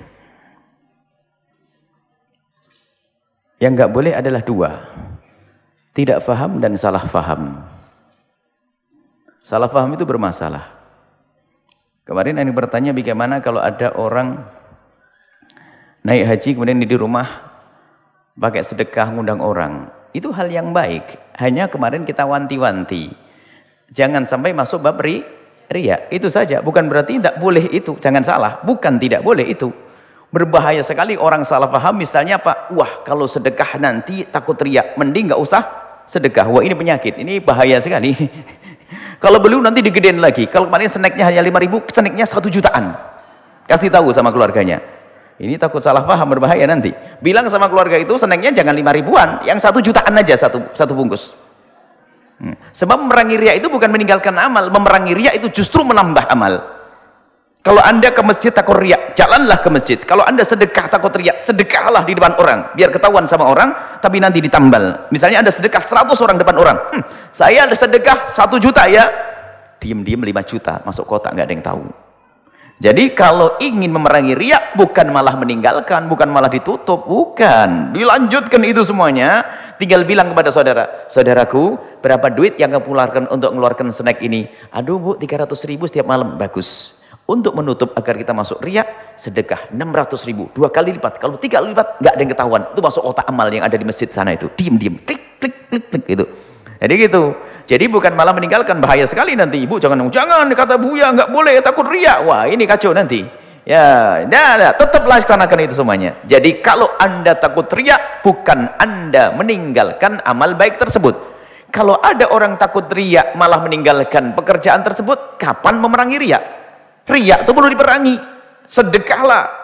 Yang nggak boleh adalah dua. Tidak faham dan salah faham. Salah faham itu bermasalah. Kemarin yang bertanya bagaimana kalau ada orang naik haji kemudian di rumah pakai sedekah ngundang orang. Itu hal yang baik. Hanya kemarin kita wanti-wanti. Jangan sampai masuk bab ri, ria. Itu saja. Bukan berarti tidak boleh itu. Jangan salah. Bukan tidak boleh itu. Berbahaya sekali orang salah paham. Misalnya apa? Wah kalau sedekah nanti takut ria. Mending nggak usah sedekah. Wah ini penyakit. Ini bahaya sekali. Kalau belum nanti digedein lagi. Kalau kemarin snacknya hanya lima ribu. Snacknya satu jutaan. Kasih tahu sama keluarganya. Ini takut salah paham, berbahaya nanti. Bilang sama keluarga itu snacknya jangan lima ribuan, yang satu jutaan aja satu satu bungkus. Hmm. Sebab memerangi riya itu bukan meninggalkan amal, memerangi riya itu justru menambah amal. Kalau anda ke masjid takut riya, jalanlah ke masjid. Kalau anda sedekah takut riya, sedekahlah di depan orang, biar ketahuan sama orang, tapi nanti ditambal. Misalnya anda sedekah seratus orang depan orang, hmm, saya ada sedekah satu juta ya, diem-diem lima juta, masuk kotak nggak ada yang tahu. Jadi kalau ingin memerangi riya bukan malah meninggalkan, bukan malah ditutup, bukan. Dilanjutkan itu semuanya, tinggal bilang kepada saudara, saudaraku, berapa duit yang kamu keluarkan untuk mengeluarkan snack ini? Aduh Bu, tiga ratus ribu setiap malam, bagus. Untuk menutup agar kita masuk riya, sedekah enam ratus ribu, dua kali lipat. Kalau tiga kali lipat, nggak ada yang ketahuan. Itu masuk otak amal yang ada di masjid sana itu. Diem-diem, klik, klik, klik, klik, gitu. Jadi gitu. Jadi bukan malah meninggalkan, bahaya sekali nanti ibu. Jangan, jangan kata Buya nggak boleh, takut riya. Wah ini kacau nanti. Ya, nah, nah, tetap laksanakan itu semuanya. Jadi kalau anda takut riya, bukan anda meninggalkan amal baik tersebut. Kalau ada orang takut riya malah meninggalkan pekerjaan tersebut, kapan memerangi riya? Riya itu perlu diperangi. Sedekahlah.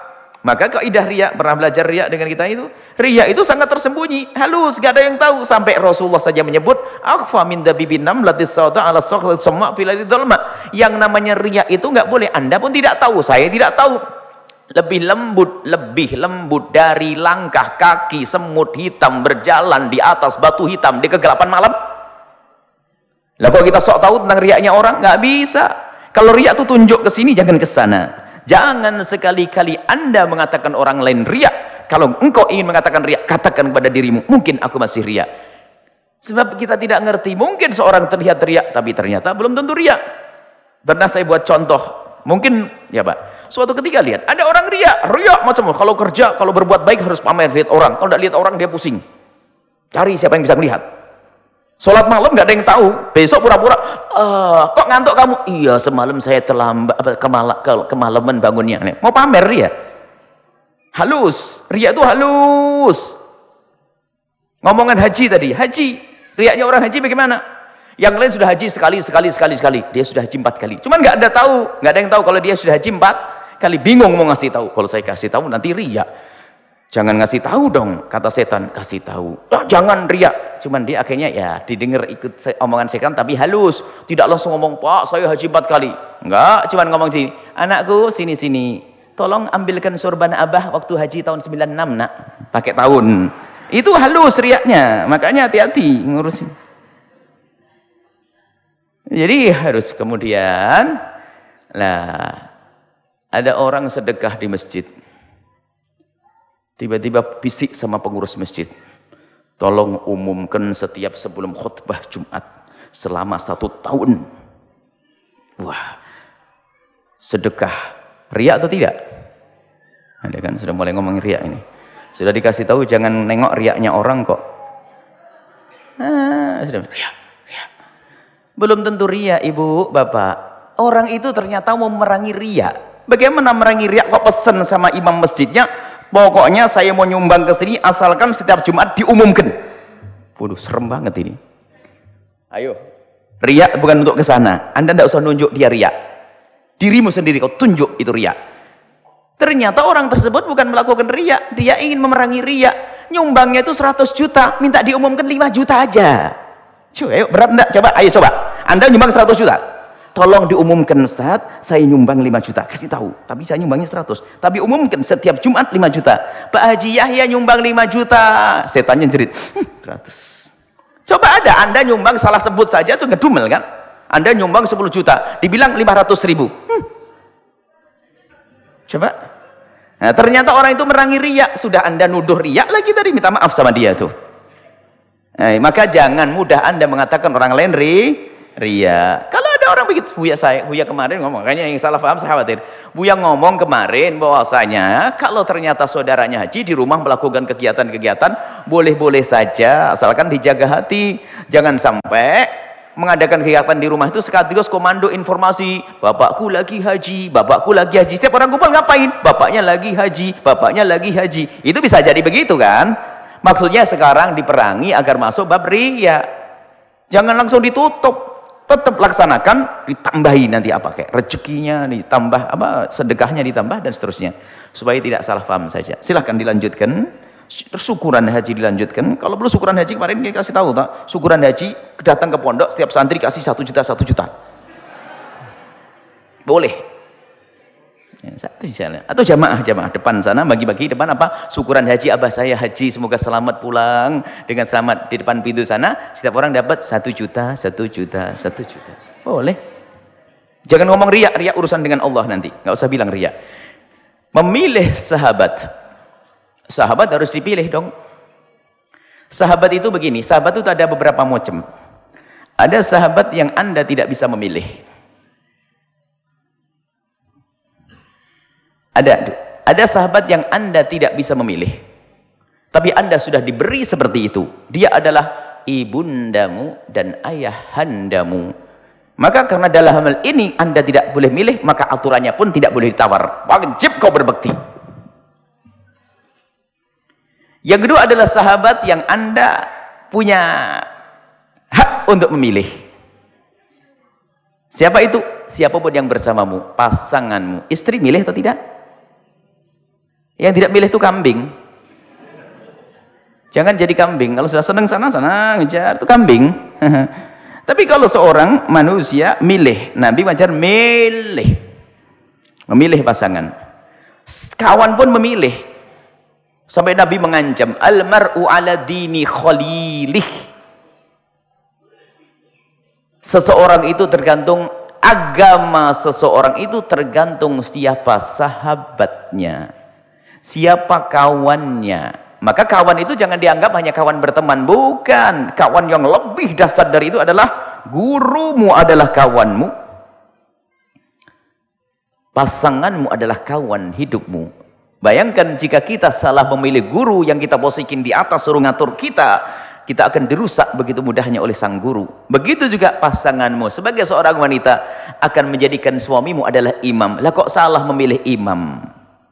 Maka kaidah riya, pernah belajar riya dengan kita itu? Riya itu sangat tersembunyi, halus, gak ada yang tahu. Sampai Rasulullah saja menyebut, akhfa min dabibin namlatis sauda ala sakhlat samma fil dalma. Yang namanya riya itu nggak boleh. Anda pun tidak tahu, saya tidak tahu. Lebih lembut, lebih lembut dari langkah kaki semut hitam berjalan di atas batu hitam di kegelapan malam. Lah kok kita sok tahu tentang riyanya orang? Nggak bisa. Kalau riya itu tunjuk ke sini, jangan ke sana. Jangan sekali-kali Anda mengatakan orang lain riya. Kalau engkau ingin mengatakan riya, katakan kepada dirimu, mungkin aku masih riya. Sebab kita tidak ngerti, mungkin seorang terlihat riya, tapi ternyata belum tentu riya. Pernah saya buat contoh, mungkin ya Pak, suatu ketika lihat, ada orang riya, riya macam kalau kerja, kalau berbuat baik harus pamer, lihat orang. Kalau tidak lihat orang, dia pusing. Cari siapa yang bisa melihat. Sholat malam nggak ada yang tahu, besok pura-pura uh, kok ngantuk kamu? Iya semalam saya terlambat, kemala, ke, kemalaman bangunnya. Mau pamer ya? Halus, riya itu halus. Ngomongan haji tadi, haji, riyanya orang haji bagaimana? Yang lain sudah haji sekali, sekali, sekali, sekali. Dia sudah haji empat kali. Cuman nggak ada tahu, nggak ada yang tahu kalau dia sudah haji empat kali. Bingung mau ngasih tahu. Kalau saya kasih tahu nanti riya. Jangan ngasih tahu dong, kata setan. Kasih tahu. Oh, jangan riya. Cuman dia akhirnya ya didengar ikut omongan setan tapi halus. Tidak langsung ngomong, Pak saya haji empat kali. Enggak, cuman ngomong sini. Anakku sini-sini. Tolong ambilkan sorban abah waktu haji tahun sembilan puluh enam nak. Pakai tahun. Itu halus riyanya. Makanya hati-hati ngurusin. Jadi harus kemudian lah ada orang sedekah di masjid. Tiba-tiba bisik sama pengurus masjid, tolong umumkan setiap sebelum khutbah Jumat selama satu tahun. Wah, sedekah riya atau tidak? Ada kan sudah mulai ngomongin riya ini. Sudah dikasih tahu jangan nengok riyanya orang kok. Ah, sudah riya, riya. Belum tentu riya, ibu, bapak. Orang itu ternyata mau memerangi riya. Bagaimana memerangi riya kok pesen sama imam masjidnya? Pokoknya saya mau nyumbang ke sini asalkan setiap Jumat diumumkan. Waduh, serem banget ini. Ayo, riya bukan untuk ke sana. Anda tidak usah nunjuk dia riya. Dirimu sendiri kau tunjuk itu riya. Ternyata orang tersebut bukan melakukan riya, dia ingin memerangi riya. Nyumbangnya itu seratus juta, minta diumumkan lima juta aja. Coba, ayo, berat enggak? Coba, ayo coba. Anda nyumbang seratus juta. Tolong diumumkan Ustaz, saya nyumbang lima juta. Kasih tahu, tapi saya nyumbangnya seratus. Tapi umumkan setiap Jumat lima juta. Pak Haji Yahya nyumbang lima juta. Setannya jerit, hm, seratus. Coba ada, Anda nyumbang salah sebut saja, itu ngedumel kan? Anda nyumbang sepuluh juta, dibilang lima ratus ribu. Hm. Coba. Nah, ternyata orang itu merangi riya. Sudah Anda nuduh riya lagi tadi, minta maaf sama dia tuh. Nah, maka jangan mudah Anda mengatakan orang lain ri, riya. Kalau ada orang begitu, Buya saya, Buya kemarin ngomong, kayaknya yang salah paham saya khawatir. Buya ngomong kemarin bahwasanya kalau ternyata saudaranya haji di rumah melakukan kegiatan-kegiatan boleh-boleh saja asalkan dijaga hati. Jangan sampai mengadakan kegiatan di rumah itu sekaligus komando informasi, bapakku lagi haji, bapakku lagi haji. Setiap orang kumpul ngapain? Bapaknya lagi haji, bapaknya lagi haji. Itu bisa jadi begitu kan? Maksudnya sekarang diperangi agar masuk bab riya. Jangan langsung ditutup. Tetap laksanakan, ditambahi nanti apa kayak rezekinya ditambah, apa sedekahnya ditambah dan seterusnya supaya tidak salah paham saja. Silahkan dilanjutkan. Syukuran haji dilanjutkan. Kalau perlu syukuran haji kemarin kita kasih tahu tak? Syukuran haji datang ke pondok setiap santri kasih satu juta satu juta. Boleh. Satu misalnya. Atau jamaah jamaah depan sana bagi-bagi depan apa? Syukuran haji abah saya haji semoga selamat pulang dengan selamat di depan pintu sana. Setiap orang dapat satu juta satu juta satu juta. Boleh. Jangan ngomong riya, riya urusan dengan Allah nanti. Nggak usah bilang riya. Memilih sahabat. Sahabat harus dipilih dong. Sahabat itu begini, sahabat itu ada beberapa macam. Ada sahabat yang Anda tidak bisa memilih. Ada, ada sahabat yang Anda tidak bisa memilih. Tapi Anda sudah diberi seperti itu. Dia adalah ibundamu dan ayahandamu. Maka karena dalam hal ini Anda tidak boleh milih, maka aturannya pun tidak boleh ditawar. Wajib kau berbakti. Yang kedua adalah sahabat yang Anda punya hak untuk memilih. Siapa itu? Siapapun yang bersamamu, pasanganmu. Istri milih atau tidak? Yang tidak milih itu kambing. Jangan jadi kambing. Kalau sudah senang sana sana ngejar itu kambing. Tapi kalau seorang manusia milih, Nabi wajar milih, memilih pasangan. Kawan pun memilih. Sampai Nabi mengancam, al-mar'u ala dini khalilih. Seseorang itu tergantung agama seseorang itu tergantung siapa sahabatnya, siapa kawannya. Maka kawan itu jangan dianggap hanya kawan berteman, bukan. Kawan yang lebih dahsyat dari itu adalah gurumu adalah kawanmu. Pasanganmu adalah kawan hidupmu. Bayangkan jika kita salah memilih guru yang kita posisikan di atas suruh ngatur kita, kita akan dirusak begitu mudahnya oleh sang guru. Begitu juga pasanganmu sebagai seorang wanita akan menjadikan suamimu adalah imam. Lah kok salah memilih imam?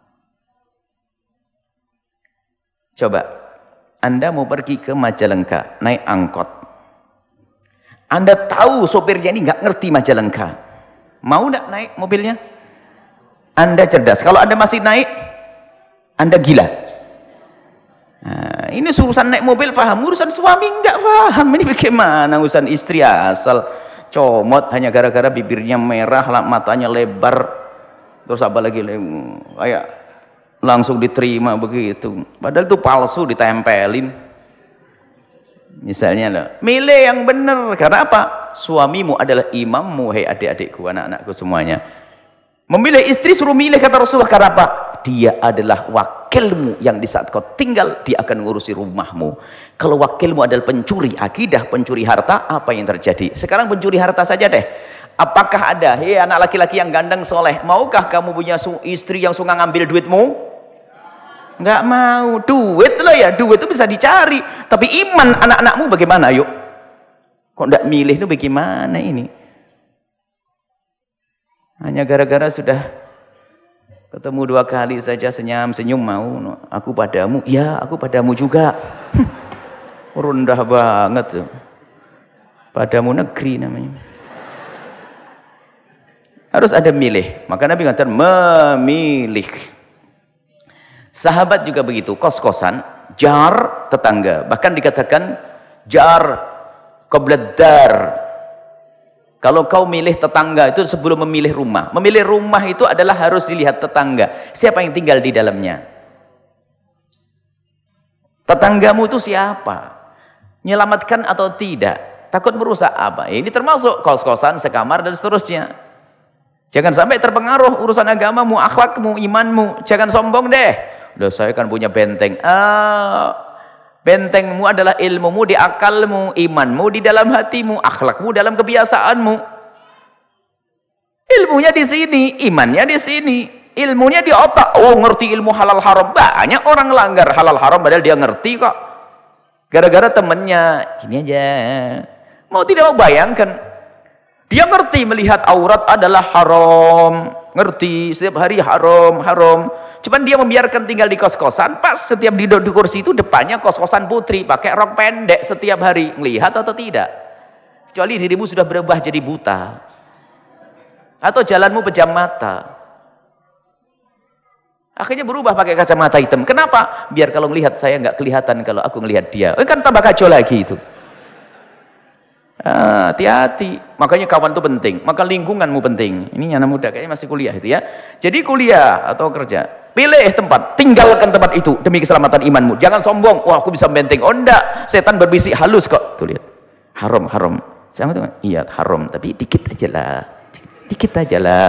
Coba, Anda mau pergi ke Majalengka, naik angkot. Anda tahu sopirnya ini nggak ngerti Majalengka. Mau nggak naik mobilnya? Anda cerdas. Kalau Anda masih naik, Anda gila. Nah, ini urusan naik mobil paham, urusan suami nggak paham. Ini bagaimana urusan istri asal comot hanya gara-gara bibirnya merah, matanya lebar, terus apa lagi? Kayak langsung diterima begitu, padahal itu palsu, ditempelin. Misalnya loh, milih yang benar. Karena apa? Suamimu adalah imammu. Hei adik-adikku, anak-anakku semuanya, memilih istri suruh milih kata Rasulullah. Karena apa? Dia adalah wakilmu yang di saat kau tinggal dia akan ngurusi rumahmu. Kalau wakilmu adalah pencuri akidah, pencuri harta, apa yang terjadi? Sekarang pencuri harta saja deh. Apakah ada, hei anak laki-laki yang gandeng soleh, maukah kamu punya istri yang suka ngambil duitmu? Nggak mau. Duit loh ya, duit itu bisa dicari, tapi iman anak-anakmu bagaimana? Yuk, kok nggak milih itu bagaimana ini? Hanya gara-gara sudah ketemu dua kali saja senyum-senyum mau, aku padamu, ya aku padamu juga. Rendah banget tuh. Padamu negeri namanya. Harus ada milih. Maka Nabi mengatakan memilih. Sahabat juga begitu, kos-kosan, jar tetangga. Bahkan dikatakan jar qobladdar. Kalau kau milih tetangga itu sebelum memilih rumah. Memilih rumah itu adalah harus dilihat tetangga. Siapa yang tinggal di dalamnya? Tetanggamu itu siapa? Menyelamatkan atau tidak? Takut merusak apa? Ini termasuk kos-kosan, sekamar dan seterusnya. Jangan sampai terpengaruh urusan agamamu, akhlakmu, imanmu. Jangan sombong deh. Udah saya kan punya benteng. Ah, bentengmu adalah ilmumu di akalmu, imanmu di dalam hatimu, akhlakmu dalam kebiasaanmu. Ilmunya di sini, imannya di sini, ilmunya di otak. Oh, ngerti ilmu halal haram. Banyak orang langgar halal haram padahal dia ngerti kok. Gara-gara temennya gini aja. Mau tidak mau bayangkan. Dia ngerti melihat aurat adalah haram. Ngerti setiap hari haram, haram. Cuman dia membiarkan tinggal di kos-kosan, pas setiap di, di kursi itu depannya kos-kosan putri pakai rok pendek setiap hari. Melihat atau tidak? Kecuali dirimu sudah berubah jadi buta atau jalanmu pejam mata, akhirnya berubah pakai kacamata hitam. Kenapa? Biar kalau melihat saya nggak kelihatan kalau aku ngelihat dia. Eh, kan tambah kacau lagi itu. Hati-hati. Ah, makanya kawan itu penting, maka lingkunganmu penting. Ini anak muda kayaknya masih kuliah itu ya. Jadi kuliah atau kerja, pilih tempat, tinggalkan tempat itu demi keselamatan imanmu. Jangan sombong, wah aku bisa membenteng. Oh enggak, setan berbisik halus kok. Tuh lihat, haram, haram. Sama tuh, iya haram, tapi dikit aja lah, dikit aja lah.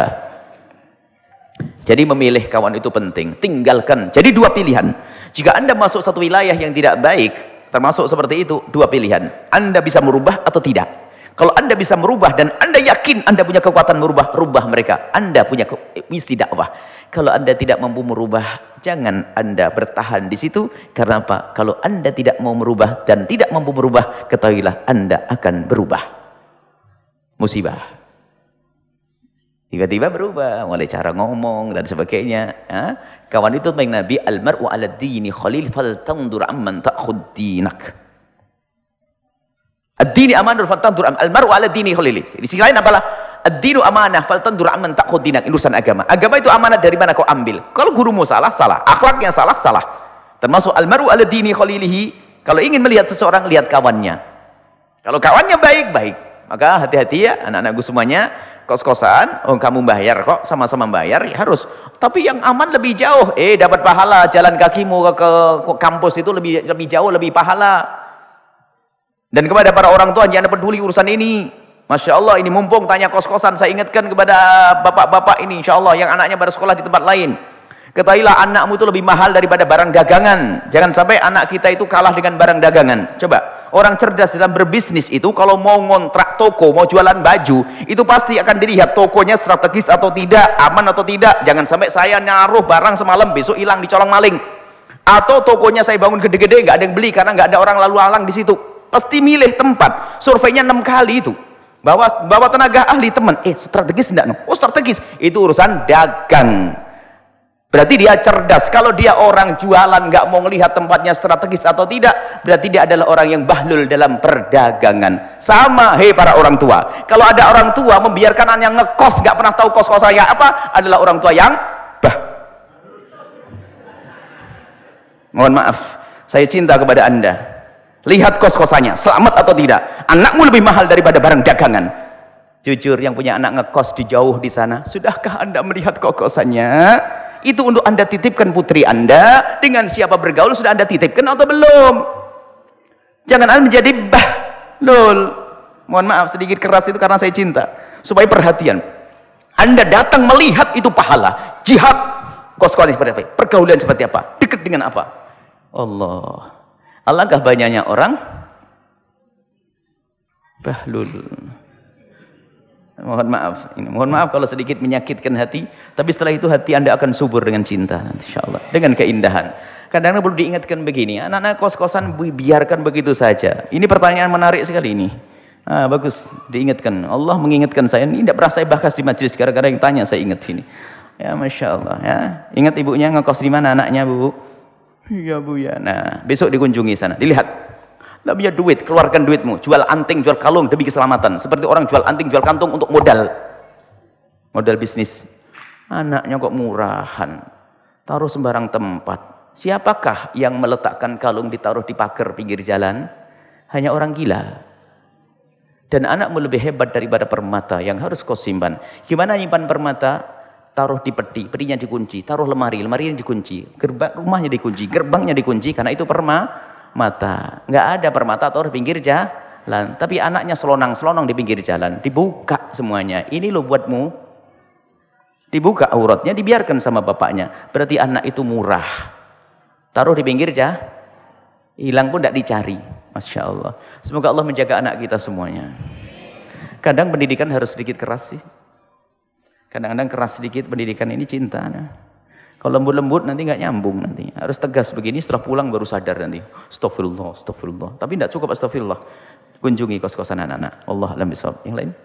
Jadi memilih kawan itu penting. Tinggalkan. Jadi dua pilihan. Jika Anda masuk satu wilayah yang tidak baik, termasuk seperti itu, dua pilihan. Anda bisa merubah atau tidak. Kalau Anda bisa merubah dan Anda yakin Anda punya kekuatan merubah, rubah mereka. Anda punya misi dakwah. Kalau Anda tidak mampu merubah, jangan Anda bertahan di situ. Karena apa? Kalau Anda tidak mau merubah dan tidak mampu merubah, ketahuilah Anda akan berubah. Musibah. Tiba-tiba berubah, mulai cara ngomong dan sebagainya. Ha? Kawan itu main Nabi, al-mar'u ala dini khalil faltandur amman ta'khud dinak. Ad-dini amanur faltandur am al-mar'u ala dini khalil. Di sisi lain apalah? ad-dinu amanah faltandur amman taqud dinak. Urusan agama. Agama itu amanah dari mana kau ambil. Kalau gurumu salah, salah. Akhlaknya salah, salah. Termasuk almaru ala dini khalilihi. Kalau ingin melihat seseorang, lihat kawannya. Kalau kawannya baik, baik. Maka hati-hati ya anak-anakku semuanya. Kos-kosan, oh kamu bayar kok, sama-sama bayar, ya harus. Tapi yang aman lebih jauh, eh dapat pahala, jalan kakimu ke, ke, ke kampus itu lebih lebih jauh, lebih pahala. Dan kepada para orang tua, jangan peduli urusan ini. Masya Allah, ini mumpung tanya kos-kosan, saya ingatkan kepada bapak-bapak ini, insya Allah, yang anaknya bersekolah di tempat lain. Ketahuilah anakmu itu lebih mahal daripada barang dagangan. Jangan sampai anak kita itu kalah dengan barang dagangan. Coba. Orang cerdas dalam berbisnis itu kalau mau ngontrak toko, mau jualan baju, itu pasti akan dilihat tokonya strategis atau tidak, aman atau tidak. Jangan sampai saya naruh barang semalam, besok hilang dicolong maling. Atau tokonya saya bangun gede-gede, nggak ada yang beli karena nggak ada orang lalu lalang di situ. Pasti milih tempat. Surveinya enam kali itu. Bawa, bawa tenaga ahli teman. Eh, strategis enggak? Oh, strategis. Itu urusan dagang. Berarti dia cerdas. Kalau dia orang jualan nggak mau melihat tempatnya strategis atau tidak, berarti dia adalah orang yang bahlul dalam perdagangan. Sama, hei para orang tua. Kalau ada orang tua membiarkan anak yang ngekos nggak pernah tahu kos-kosannya apa, adalah orang tua yang bah. Mohon maaf, saya cinta kepada Anda. Lihat kos-kosannya, selamat atau tidak. Anakmu lebih mahal daripada barang dagangan. Jujur, yang punya anak ngekos di jauh di sana, sudahkah Anda melihat kos-kosannya? Itu untuk Anda titipkan putri Anda, dengan siapa bergaul sudah Anda titipkan atau belum? Jangan Anda menjadi bahlul. Mohon maaf sedikit keras itu karena saya cinta, supaya perhatian. Anda datang melihat itu pahala, jihad, kos-kosan seperti apa, pergaulan seperti apa, dekat dengan apa. Allah, alangkah banyaknya orang bahlul. Mohon maaf, ini mohon maaf kalau sedikit menyakitkan hati, tapi setelah itu hati Anda akan subur dengan cinta, insyaallah, dengan keindahan. Kadang-kadang perlu diingatkan begini, anak-anak kos-kosan biarkan begitu saja. Ini pertanyaan menarik sekali ini. Ah, bagus diingatkan. Allah mengingatkan saya. Ini tidak pernah saya bahas di majelis, gara-gara yang tanya saya ingat sini. Ya, masya Allah. Ya, ingat ibunya ngekos di mana anaknya, Bu? Iya Bu ya. Nah, besok dikunjungi sana, dilihat. Lah punya duit, keluarkan duitmu, jual anting, jual kalung demi keselamatan. Seperti orang jual anting, jual kantung untuk modal. Modal bisnis. Anaknya kok murahan. Taruh sembarang tempat. Siapakah yang meletakkan kalung ditaruh di pagar pinggir jalan? Hanya orang gila. Dan anakmu lebih hebat daripada permata yang harus kau simpan. Gimana nyimpan permata? Taruh di peti, petinya dikunci. Taruh lemari, lemarinya dikunci. Gerbang, rumahnya dikunci, gerbangnya dikunci. Karena itu permata. Mata, nggak ada permata atau pinggir jalan, tapi anaknya selonang-selonong di pinggir jalan, dibuka semuanya. Ini lo buatmu, dibuka auratnya, dibiarkan sama bapaknya. Berarti anak itu murah. Taruh di pinggir jalan, hilang pun tidak dicari. Masya Allah. Semoga Allah menjaga anak kita semuanya. Kadang pendidikan harus sedikit keras sih. Kadang-kadang keras sedikit pendidikan ini cinta. Nah. Kalau lembut-lembut nanti nggak nyambung nanti. Harus tegas begini, setelah pulang baru sadar nanti. Astagfirullah, astagfirullah. Tapi tidak cukup astagfirullah. Kunjungi kos-kosan anak-anak. Allah alam bisawab. Yang lain?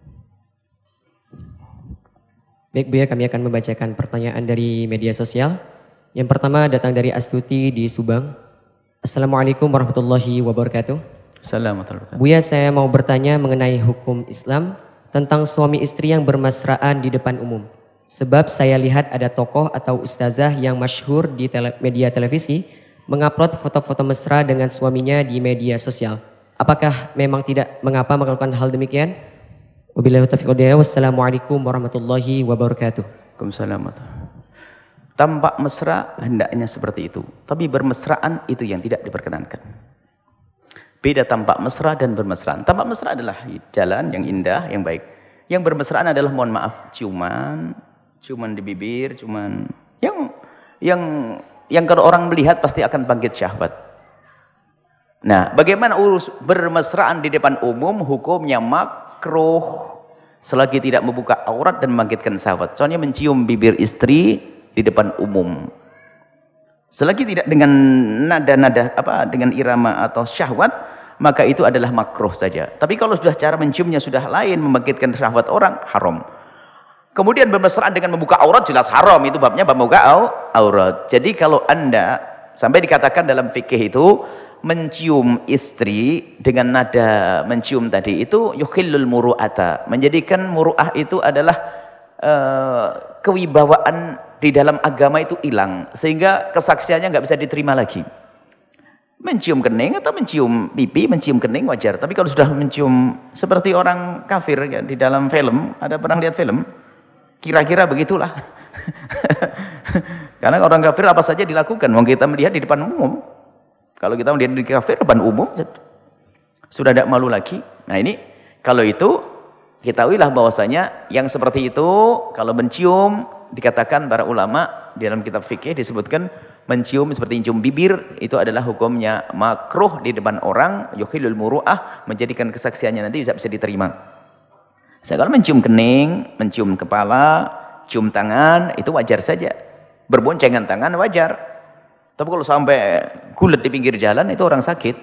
Baik Bu ya, kami akan membacakan pertanyaan dari media sosial. Yang pertama datang dari Astuti di Subang. Assalamualaikum warahmatullahi wabarakatuh. Assalamualaikum. Bu ya, saya mau bertanya mengenai hukum Islam tentang suami istri yang bermesraan di depan umum. Sebab saya lihat ada tokoh atau ustazah yang masyhur di tele, media televisi mengupload foto-foto mesra dengan suaminya di media sosial. Apakah memang tidak mengapa melakukan hal demikian? Wabillahi taufiq wal hidayah. Wassalamualaikum warahmatullahi wabarakatuh. Waalaikumsalam. Tampak mesra hendaknya seperti itu, tapi bermesraan itu yang tidak diperkenankan. Beda tampak mesra dan bermesraan. Tampak mesra adalah jalan yang indah, yang baik. Yang bermesraan adalah mohon maaf ciuman, cuman di bibir, cuman yang yang yang kalau orang melihat pasti akan bangkit syahwat. Nah, bagaimana urus bermesraan di depan umum? Hukumnya makruh selagi tidak membuka aurat dan membangkitkan syahwat. Contohnya mencium bibir istri di depan umum. Selagi tidak dengan nada-nada apa dengan irama atau syahwat, maka itu adalah makruh saja. Tapi kalau sudah cara menciumnya sudah lain, membangkitkan syahwat orang, haram. Kemudian bermesraan dengan membuka aurat jelas haram, itu babnya bab membuka aurat. Jadi kalau Anda sampai dikatakan dalam fikih itu mencium istri dengan nada mencium tadi itu yukhillul muru'ata, menjadikan muru'ah itu adalah uh, kewibawaan di dalam agama itu hilang, sehingga kesaksiannya nggak bisa diterima lagi. Mencium kening atau mencium pipi, mencium kening wajar, tapi kalau sudah mencium seperti orang kafir ya, di dalam film, ada pernah lihat film? Kira-kira begitulah. Karena orang kafir apa saja dilakukan, mau kita melihat di depan umum. Kalau kita melihat di kafir depan umum sudah tidak malu lagi. Nah ini kalau itu ketahuilah bahwasanya yang seperti itu kalau mencium dikatakan para ulama di dalam kitab fikih disebutkan mencium seperti cium bibir itu adalah hukumnya makruh di depan orang, yukhilul muru'ah, menjadikan kesaksiannya nanti bisa bisa diterima. Saya kalau mencium kening, mencium kepala, cium tangan itu wajar saja. Berboncengan tangan wajar. Tapi kalau sampai gulet di pinggir jalan itu orang sakit.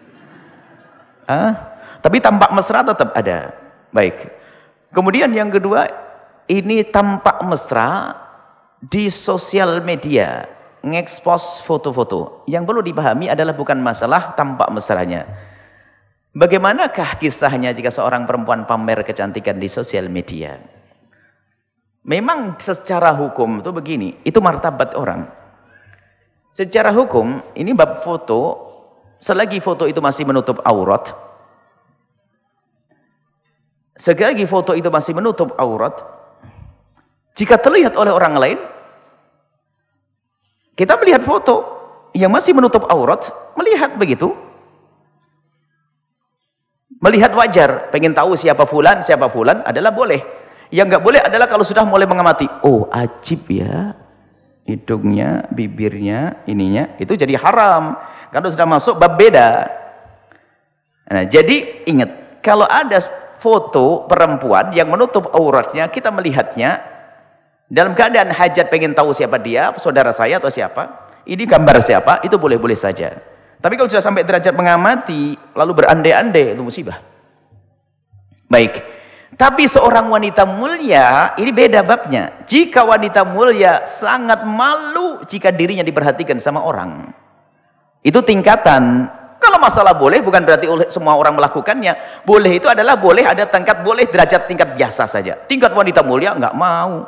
Ah, tapi tampak mesra tetap ada. Baik. Kemudian yang kedua, ini tampak mesra di sosial media, ngekspos foto-foto. Yang perlu dipahami adalah bukan masalah tampak mesranya. Bagaimanakah kisahnya jika seorang perempuan pamer kecantikan di sosial media? Memang secara hukum itu begini, itu martabat orang. Secara hukum, ini bab foto, selagi foto itu masih menutup aurat, selagi foto itu masih menutup aurat, jika terlihat oleh orang lain, kita melihat foto yang masih menutup aurat, melihat begitu, melihat wajar, pengen tahu siapa fulan, siapa fulan adalah boleh. Yang nggak boleh adalah kalau sudah mulai mengamati, oh ajib ya, hidungnya, bibirnya, ininya, itu jadi haram. Kalau sudah masuk bab beda. Nah, jadi ingat, kalau ada foto perempuan yang menutup auratnya, kita melihatnya dalam keadaan hajat pengen tahu siapa dia, saudara saya atau siapa, ini gambar siapa, itu boleh-boleh saja. Tapi kalau sudah sampai derajat mengamati, lalu berandai-andai, itu musibah. Baik. Tapi seorang wanita mulia, ini beda babnya. Jika wanita mulia sangat malu jika dirinya diperhatikan sama orang. Itu tingkatan. Kalau masalah boleh, bukan berarti oleh semua orang melakukannya. Boleh itu adalah boleh ada tingkat boleh, derajat tingkat biasa saja. Tingkat wanita mulia nggak mau.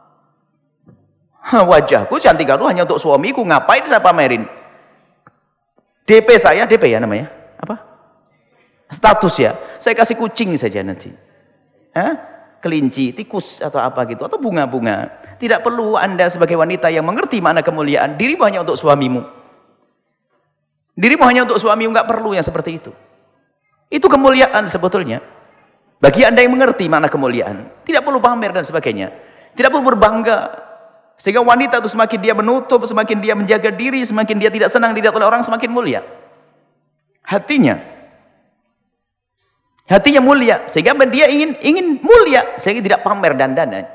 Wajahku cantik aku hanya untuk suamiku, ngapain saya pamerin? D P saya, D P ya namanya? Apa? Status ya. Saya kasih kucing saja nanti. Hah? Kelinci, tikus atau apa gitu, atau bunga-bunga. Tidak perlu Anda sebagai wanita yang mengerti makna kemuliaan, dirimu hanya untuk suamimu. Dirimu hanya untuk suamimu, nggak perlu yang seperti itu. Itu kemuliaan sebetulnya. Bagi Anda yang mengerti makna kemuliaan, tidak perlu pamer dan sebagainya. Tidak perlu berbangga. Sehingga wanita itu semakin dia menutup, semakin dia menjaga diri, semakin dia tidak senang dilihat oleh orang, semakin mulia. Hatinya. Hatinya mulia, sehingga dia ingin ingin mulia, sehingga tidak pamer dandanan.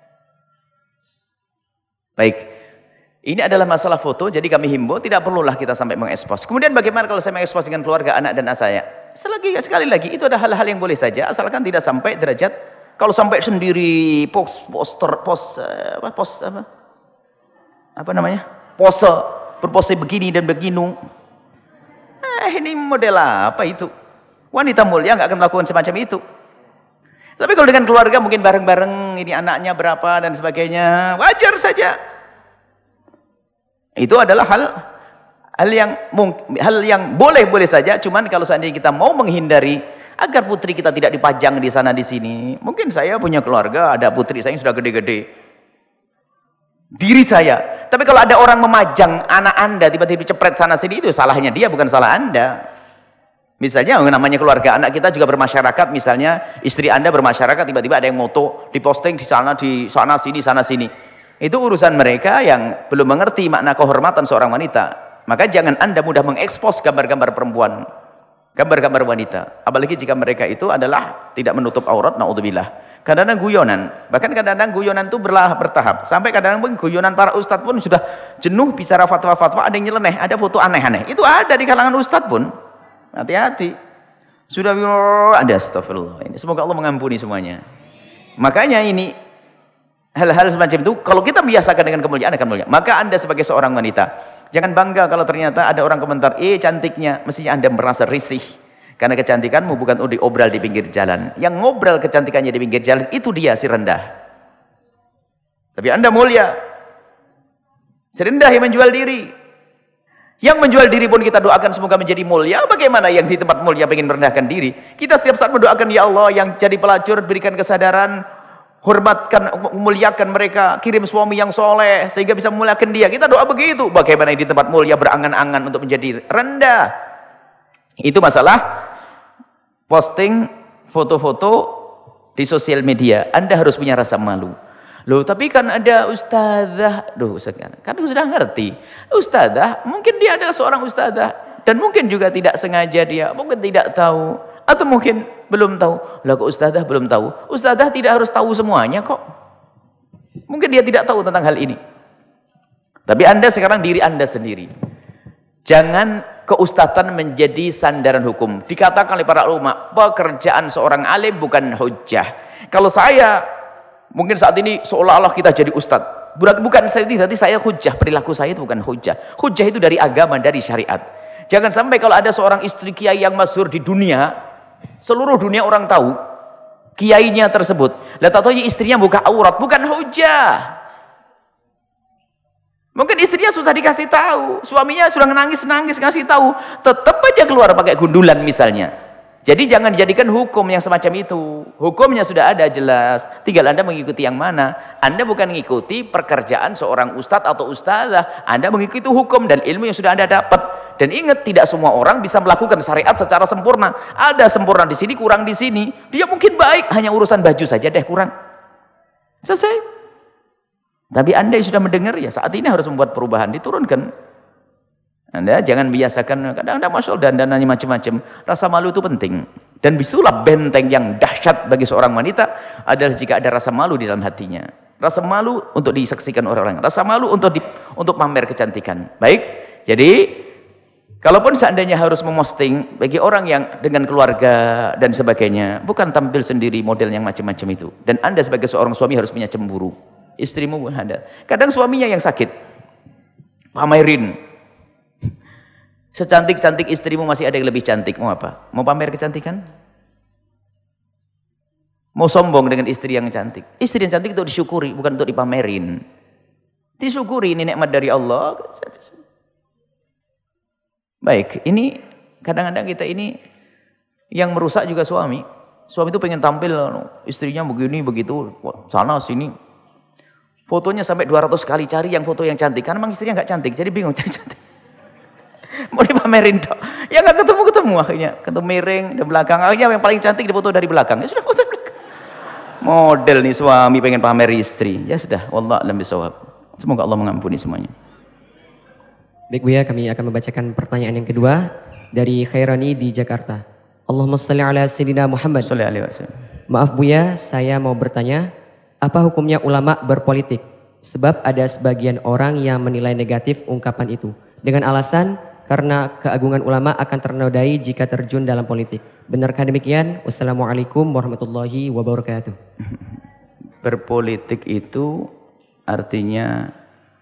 Baik, ini adalah masalah foto, jadi kami himbau, tidak perlulah kita sampai mengekspos. Kemudian bagaimana kalau saya mengekspos dengan keluarga, anak dan anak saya? Selagi, sekali lagi, itu ada hal-hal yang boleh saja, asalkan tidak sampai derajat, kalau sampai sendiri, post, poster, post, apa, post, apa, apa namanya, pose, berpose begini dan begini. Eh, ini model apa itu? Wanita mulia nggak akan melakukan semacam itu. Tapi kalau dengan keluarga mungkin bareng-bareng, ini anaknya berapa dan sebagainya, wajar saja. Itu adalah hal hal yang hal yang boleh-boleh saja. Cuman kalau seandainya kita mau menghindari agar putri kita tidak dipajang di sana di sini, mungkin saya punya keluarga, ada putri saya yang sudah gede-gede, diri saya. Tapi kalau ada orang memajang anak Anda tiba-tiba cepret sana sini, itu salahnya dia, bukan salah Anda. Misalnya namanya keluarga, anak kita juga bermasyarakat, misalnya istri Anda bermasyarakat, tiba-tiba ada yang moto, diposting di sana, di sana sini, sana sini. Itu urusan mereka yang belum mengerti makna kehormatan seorang wanita. Maka jangan Anda mudah mengekspos gambar-gambar perempuan, gambar-gambar wanita. Apalagi jika mereka itu adalah tidak menutup aurat, naudzubillah. Kadang-kadang guyonan, bahkan kadang-kadang guyonan itu berlah bertahap. Sampai kadang-kadang guyonan para ustadz pun sudah jenuh bicara fatwa-fatwa, ada yang nyeleneh, ada foto aneh-aneh. Itu ada di kalangan ustadz pun. Hati-hati. Sudah ada, astagfirullah. Ini semoga Allah mengampuni semuanya. Makanya ini hal-hal semacam itu kalau kita biasakan dengan kemuliaan akan mulia. Maka Anda sebagai seorang wanita, Jangan bangga kalau ternyata ada orang komentar, eh cantiknya, mestinya Anda merasa risih. Karena kecantikanmu bukan untuk diobral di pinggir jalan. Yang ngobrol kecantikannya di pinggir jalan, itu dia si rendah. Tapi Anda mulia. Si rendah yang menjual diri. Yang menjual diri pun kita doakan semoga menjadi mulia. Bagaimana yang di tempat mulia ingin merendahkan diri? Kita setiap saat mendoakan, ya Allah, yang jadi pelacur berikan kesadaran, hormatkan, muliakan mereka, kirim suami yang soleh sehingga bisa memuliakan dia. Kita doa begitu. Bagaimana yang di tempat mulia berangan-angan untuk menjadi rendah? Itu masalah posting foto-foto di sosial media. Anda harus punya rasa malu. Loh, tapi kan ada ustadzah. Duh, kan sudah ngerti. Ustadzah, mungkin dia adalah seorang ustadzah. Dan mungkin juga tidak sengaja dia, mungkin tidak tahu. Atau mungkin belum tahu. Lah kok ustadzah belum tahu? Ustadzah tidak harus tahu semuanya kok. Mungkin dia tidak tahu tentang hal ini. Tapi Anda sekarang diri Anda sendiri. Jangan keustatan menjadi sandaran hukum. Dikatakan oleh para ulama, pekerjaan seorang alim bukan hujjah. Kalau saya, mungkin saat ini seolah-olah kita jadi ustadz. Bukan saya, berarti saya hujjah. Perilaku saya itu bukan hujjah. Hujjah itu dari agama, dari syariat. Jangan sampai kalau ada seorang istri kiai yang masyhur di dunia, seluruh dunia orang tahu kiainya tersebut. Lah tak tahu istrinya buka aurat, bukan hujjah. Mungkin istrinya susah dikasih tahu, suaminya sudah nangis-nangis ngasih tahu, tetap aja keluar pakai gundulan misalnya. Jadi jangan dijadikan hukum yang semacam itu. Hukumnya sudah ada jelas, tinggal Anda mengikuti yang mana. Anda bukan mengikuti pekerjaan seorang ustadz atau ustazah, Anda mengikuti hukum dan ilmu yang sudah Anda dapat. Dan ingat, tidak semua orang bisa melakukan syariat secara sempurna. Ada sempurna di sini, kurang di sini. Dia mungkin baik, hanya urusan baju saja deh kurang. Selesai. Tapi Anda yang sudah mendengar, ya saat ini harus membuat perubahan, diturunkan. Anda jangan biasakan, kadang Anda masya Allah dandanannya macam-macam. Rasa malu itu penting. Dan itulah benteng yang dahsyat bagi seorang wanita adalah jika ada rasa malu di dalam hatinya. Rasa malu untuk disaksikan orang-orang. Rasa malu untuk di, untuk pamer kecantikan. Baik, jadi kalaupun seandainya harus memosting bagi orang yang dengan keluarga dan sebagainya, bukan tampil sendiri model yang macam-macam itu. Dan Anda sebagai seorang suami harus punya cemburu. Istrimu ada. Kadang suaminya yang sakit. Pamerin. Secantik-cantik istrimu masih ada yang lebih cantik. Mau apa? Mau pamer kecantikan? Mau sombong dengan istri yang cantik? Istri yang cantik itu disyukuri, bukan untuk dipamerin. Disyukuri, ini nikmat dari Allah. Baik, ini kadang-kadang kita ini yang merusak juga suami. Suami itu pengen tampil istrinya begini begitu, sana sini. Fotonya sampai dua ratus kali cari yang foto yang cantik. Karena memang istrinya nggak cantik, jadi bingung cari cantik. Mau dipamerin dong. Ya nggak ketemu-ketemu akhirnya. Ketemu miring di belakang. Akhirnya yang paling cantik difoto dari belakang. Ya sudah foto belakang. Model nih suami pengen pamer istri. Ya sudah, wallah a'lam bishawab. Semoga Allah mengampuni semuanya. Baik Buya, kami akan membacakan pertanyaan yang kedua dari Khairani di Jakarta. Allahumma shalli ala sayyidina Muhammad. Shallallahu alaihi wasallam. Maaf Buya, saya mau bertanya, apa hukumnya ulama berpolitik? Sebab ada sebagian orang yang menilai negatif ungkapan itu dengan alasan karena keagungan ulama akan ternodai jika terjun dalam politik. Benarkah demikian? Wassalamualaikum warahmatullahi wabarakatuh. Berpolitik itu artinya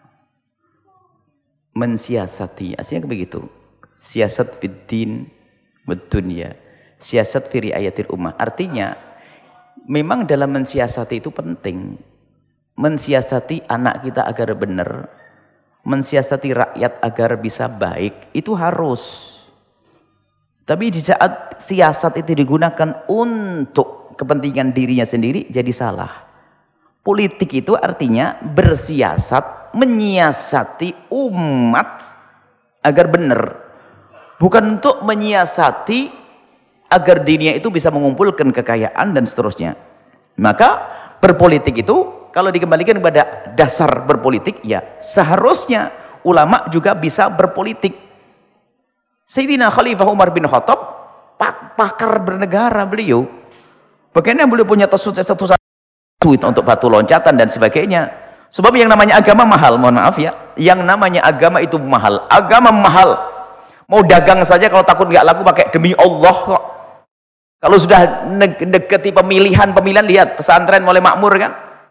mensiasati, aslinya begitu. Siasat fiddin wad dunya, siasat fi riayatil ummah. Artinya memang dalam mensiasati itu penting. Mensiasati anak kita agar benar, mensiasati rakyat agar bisa baik, itu harus. Tapi di saat siasat itu digunakan untuk kepentingan dirinya sendiri, jadi salah. Politik itu artinya bersiasat, menyiasati umat agar benar. Bukan untuk menyiasati agar dirinya itu bisa mengumpulkan kekayaan dan seterusnya. Maka berpolitik itu kalau dikembalikan kepada dasar berpolitik, ya seharusnya ulama juga bisa berpolitik. Sayyidina Khalifah Umar bin Khattab, pakar bernegara beliau. Bagaimana beliau punya satu tweet untuk batu loncatan dan sebagainya. Sebab yang namanya agama mahal, mohon maaf ya. Yang namanya agama itu mahal. Agama mahal. Mau dagang saja kalau takut nggak laku pakai demi Allah kok. Kalau sudah deketi pemilihan-pemilihan, lihat pesantren mulai makmur kan.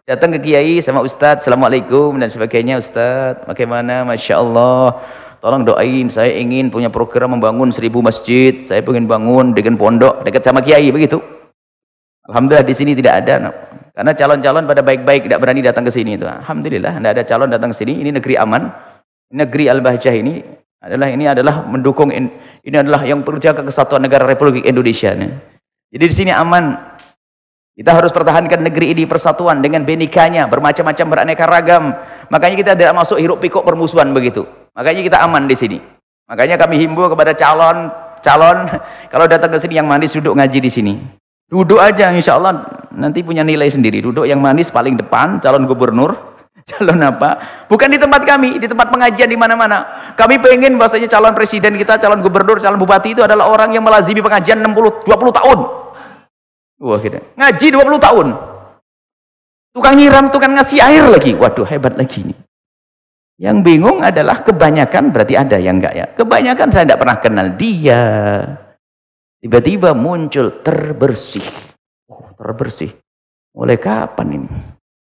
Datang ke kiai sama ustadz, assalamualaikum dan sebagainya. Ustadz, bagaimana? Masya Allah, tolong doain, saya ingin punya program membangun seribu masjid, saya ingin bangun dengan pondok dekat sama kiai, begitu. Alhamdulillah di sini tidak ada, karena calon-calon pada baik-baik tidak berani datang ke sini itu. Alhamdulillah tidak ada calon datang ke sini. Ini negeri aman, negeri Al-Bahjah ini adalah ini adalah mendukung, ini adalah yang menjaga kesatuan negara Republik Indonesia. Jadi di sini aman. Kita harus pertahankan negeri ini persatuan dengan benikanya, bermacam-macam, beraneka ragam. Makanya kita tidak masuk hiruk pikuk permusuhan begitu. Makanya kita aman di sini. Makanya kami himbau kepada calon calon kalau datang ke sini yang manis duduk ngaji di sini. Duduk aja, insya Allah nanti punya nilai sendiri. Duduk yang manis paling depan, calon gubernur, calon apa? Bukan di tempat kami, di tempat pengajian di mana-mana. Kami pengen bahasanya calon presiden kita, calon gubernur, calon bupati itu adalah orang yang melazimi pengajian enam puluh, dua puluh tahun. Wah, gitu. Ngaji dua puluh tahun. Tukang nyiram, tukang ngasih air lagi. Waduh, hebat lagi ini. Yang bingung adalah kebanyakan, berarti ada yang enggak ya. Kebanyakan saya tidak pernah kenal dia. Tiba-tiba muncul terbersih. Oh, terbersih. Mulai kapan ini?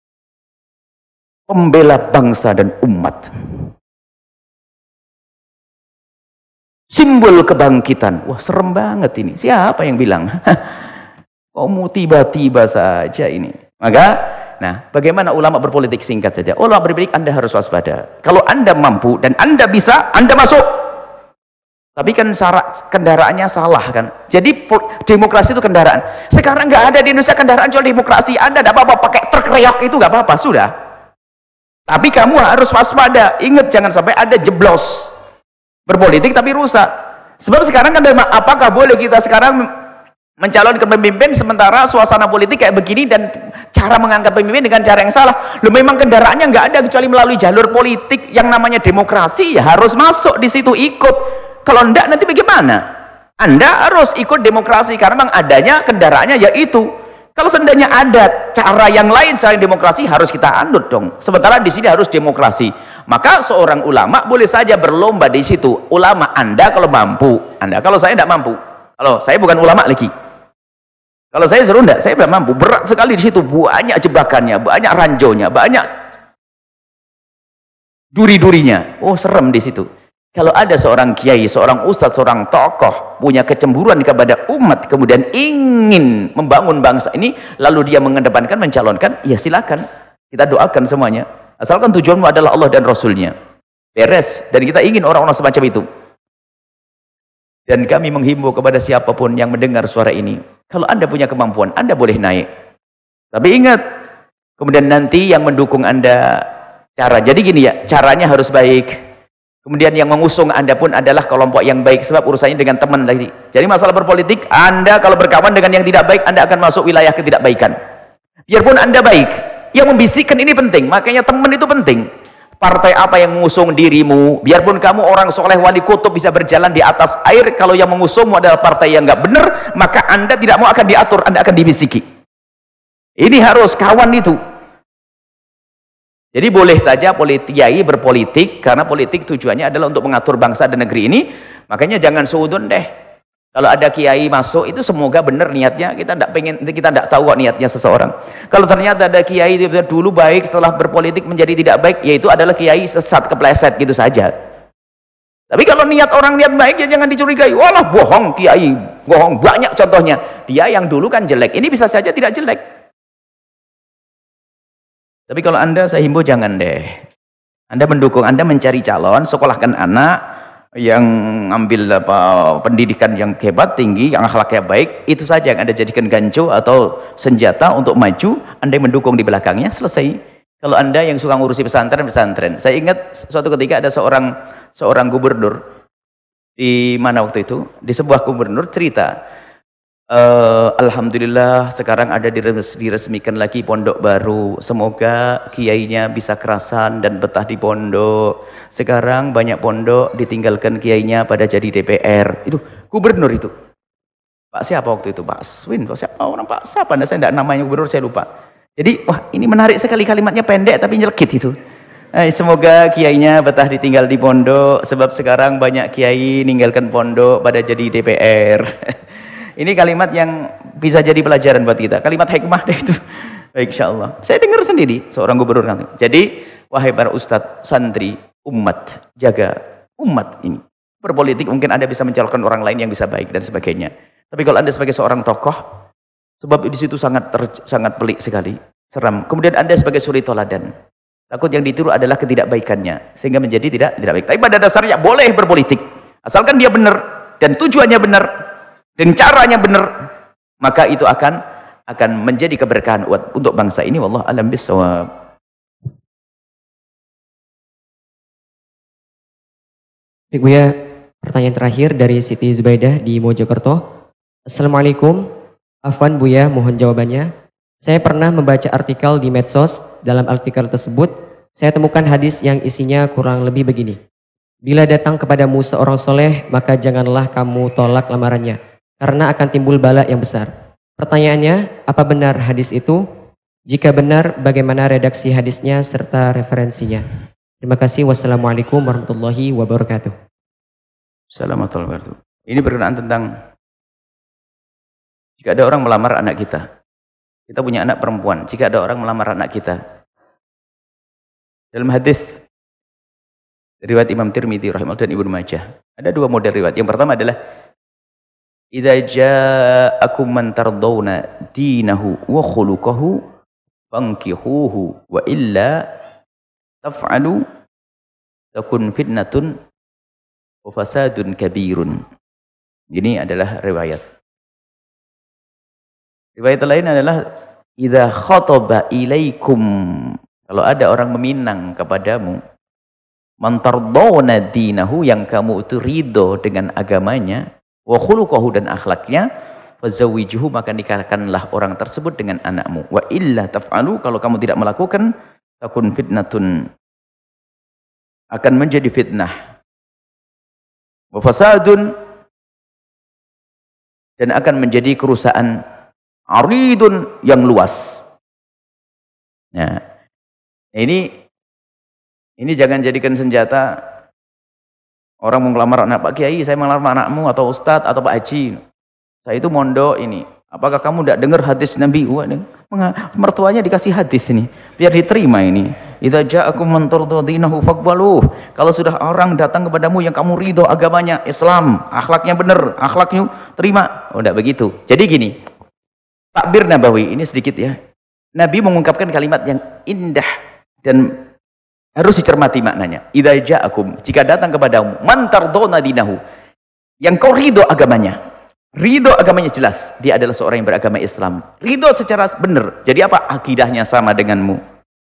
Pembela bangsa dan umat. Simbol kebangkitan. Wah, serem banget ini. Siapa yang bilang? Kamu tiba-tiba saja ini. Maka, nah, bagaimana ulama berpolitik? Singkat saja. Ulama berpolitik Anda harus waspada. Kalau Anda mampu dan Anda bisa, Anda masuk. Tapi kan syarat kendaraannya salah kan. Jadi demokrasi itu kendaraan. Sekarang nggak ada di Indonesia kendaraan soal demokrasi. Anda tidak apa-apa pakai truk reok itu nggak apa-apa, sudah. Tapi kamu harus waspada. Ingat jangan sampai ada jeblos berpolitik tapi rusak. Sebab sekarang kan apakah boleh kita sekarang mencalonkan pemimpin sementara suasana politik kayak begini dan cara mengangkat pemimpin dengan cara yang salah? Loh, memang kendaraannya nggak ada kecuali melalui jalur politik yang namanya demokrasi, ya harus masuk di situ, ikut. Kalau enggak nanti bagaimana? Anda harus ikut demokrasi karena memang adanya kendaraannya yaitu. Kalau seandainya ada cara yang lain selain demokrasi, harus kita anut dong. Sementara di sini harus demokrasi. Maka seorang ulama boleh saja berlomba di situ. Ulama Anda kalau mampu, Anda kalau saya tidak mampu. Kalau saya bukan ulama lagi. Kalau saya suruh enggak, saya belum mampu. Berat sekali di situ, banyak jebakannya, banyak ranjaunya, banyak duri-durinya. Oh, serem di situ. Kalau ada seorang kiai, seorang ustadz, seorang tokoh punya kecemburuan kepada umat, kemudian ingin membangun bangsa ini, lalu dia mengedepankan, mencalonkan, ya silakan. Kita doakan semuanya. Asalkan tujuanmu adalah Allah dan Rasulnya. Beres. Dan kita ingin orang-orang semacam itu. Dan kami menghimbau kepada siapapun yang mendengar suara ini, kalau Anda punya kemampuan, Anda boleh naik. Tapi ingat, kemudian nanti yang mendukung Anda, cara, jadi gini ya, caranya harus baik. Kemudian yang mengusung Anda pun adalah kelompok yang baik, sebab urusannya dengan teman lagi. Jadi masalah berpolitik, Anda kalau berkawan dengan yang tidak baik, Anda akan masuk wilayah ketidakbaikan. Biarpun Anda baik, yang membisikkan ini penting, makanya teman itu penting. Partai apa yang mengusung dirimu, biarpun kamu orang soleh wali kutub bisa berjalan di atas air, kalau yang mengusungmu adalah partai yang nggak benar, maka Anda tidak mau akan diatur, Anda akan dibisiki. Ini harus kawan itu. Jadi boleh saja politik kiai berpolitik, karena politik tujuannya adalah untuk mengatur bangsa dan negeri ini. Makanya jangan suudon deh. Kalau ada kiai masuk itu semoga benar niatnya, kita tidak pengen, kita tidak tahu kok niatnya seseorang. Kalau ternyata ada kiai dulu baik, setelah berpolitik menjadi tidak baik, yaitu adalah kiai sesat kepleset gitu saja. Tapi kalau niat orang niat baik ya jangan dicurigai. Walah bohong kiai, bohong banyak contohnya. Dia yang dulu kan jelek, ini bisa saja tidak jelek. Tapi kalau Anda saya himbau jangan deh. Anda mendukung, Anda mencari calon, sekolahkan anak yang ambil apa, pendidikan yang hebat, tinggi, yang akhlaknya baik, itu saja yang Anda jadikan ganco atau senjata untuk maju. Anda yang mendukung di belakangnya, selesai. Kalau Anda yang suka ngurusi pesantren-pesantren, saya ingat suatu ketika ada seorang seorang gubernur di mana waktu itu, di sebuah gubernur cerita, e, Alhamdulillah sekarang ada dires, diresmikan lagi pondok baru, semoga kiainya bisa kerasan dan betah di pondok. Sekarang banyak pondok ditinggalkan kiainya pada jadi D P R. Itu gubernur itu. Pak siapa waktu itu? Pak Aswin. Pak siapa orang Pak siapa? Saya tidak namanya gubernur, saya lupa. Jadi wah ini menarik sekali, kalimatnya pendek tapi nyelkit itu. Eh, semoga kiainya betah ditinggal di pondok, sebab sekarang banyak kiai ninggalkan pondok pada jadi D P R. Ini kalimat yang bisa jadi pelajaran buat kita. Kalimat hikmah deh itu. Baik, insyaallah. Saya dengar sendiri seorang gubernur nanti. Jadi, wahai para ustadz, santri, umat, jaga umat ini. Berpolitik mungkin Anda bisa mencalonkan orang lain yang bisa baik dan sebagainya. Tapi kalau Anda sebagai seorang tokoh, sebab di situ sangat ter, sangat pelik sekali, seram. Kemudian Anda sebagai suri toladan. Takut yang ditiru adalah ketidakbaikannya sehingga menjadi tidak tidak baik. Tapi pada dasarnya boleh berpolitik asalkan dia benar dan tujuannya benar dan caranya benar, maka itu akan akan menjadi keberkahan untuk bangsa ini. Wallahu a'lam bishawab. Baik Buya, pertanyaan terakhir dari Siti Zubaidah di Mojokerto. Assalamualaikum, Afwan Buya, mohon jawabannya. Saya pernah membaca artikel di medsos. Dalam artikel tersebut, saya temukan hadis yang isinya kurang lebih begini. Bila datang kepadamu seorang soleh, maka janganlah kamu tolak lamarannya, karena akan timbul bala yang besar. Pertanyaannya, apa benar hadis itu? Jika benar, bagaimana redaksi hadisnya serta referensinya? Terima kasih. Wassalamualaikum warahmatullahi wabarakatuh. Assalamualaikum warahmatullahi wabarakatuh. Ini berkenaan tentang jika ada orang melamar anak kita. Kita punya anak perempuan. Jika ada orang melamar anak kita, dalam hadis riwayat Imam Tirmidzi rahimahullah dan Ibnu Majah, ada dua model riwayat. Yang pertama adalah idza ja'akum man tardawna dinahu wa khuluquhu fankihuhu wa illa taf'alu takun fitnatun wa fasadun kabirun. Ini adalah riwayat. Riwayat lain adalah idza khataba ilaikum, kalau ada orang meminang kepadamu, man tardawna dinahu, yang kamu itu ridho dengan agamanya, wa khuluquhu, dan akhlaknya, fazawwijuhu, maka nikahkanlah orang tersebut dengan anakmu. Wa illa taf'alu, kalau kamu tidak melakukan, takun fitnatun, akan menjadi fitnah, wa fasadun, dan akan menjadi kerusakan, aridun, yang luas. Nah, ini ini jangan jadikan senjata orang mau ngelamar anak, Pak Kiai, saya melamar anakmu, atau Ustadz atau Pak Haji, saya itu mondok ini. Apakah kamu tidak dengar hadis Nabi? Wah, mertuanya dikasih hadis ini biar diterima ini. Idza ja'akum man tardawnahu faqbaluh. Kalau sudah orang datang kepadamu yang kamu ridho agamanya, Islam, akhlaknya benar, akhlaknya terima. Oh, tidak begitu. Jadi gini, Takbir Nabawi ini sedikit ya. Nabi mengungkapkan kalimat yang indah dan harus dicermati maknanya. Idza ja'akum, jika datang kepadamu, man tardawna dinahu, yang kau ridho agamanya. Ridho agamanya jelas, dia adalah seorang yang beragama Islam. Ridho secara benar. Jadi apa? Akidahnya sama denganmu.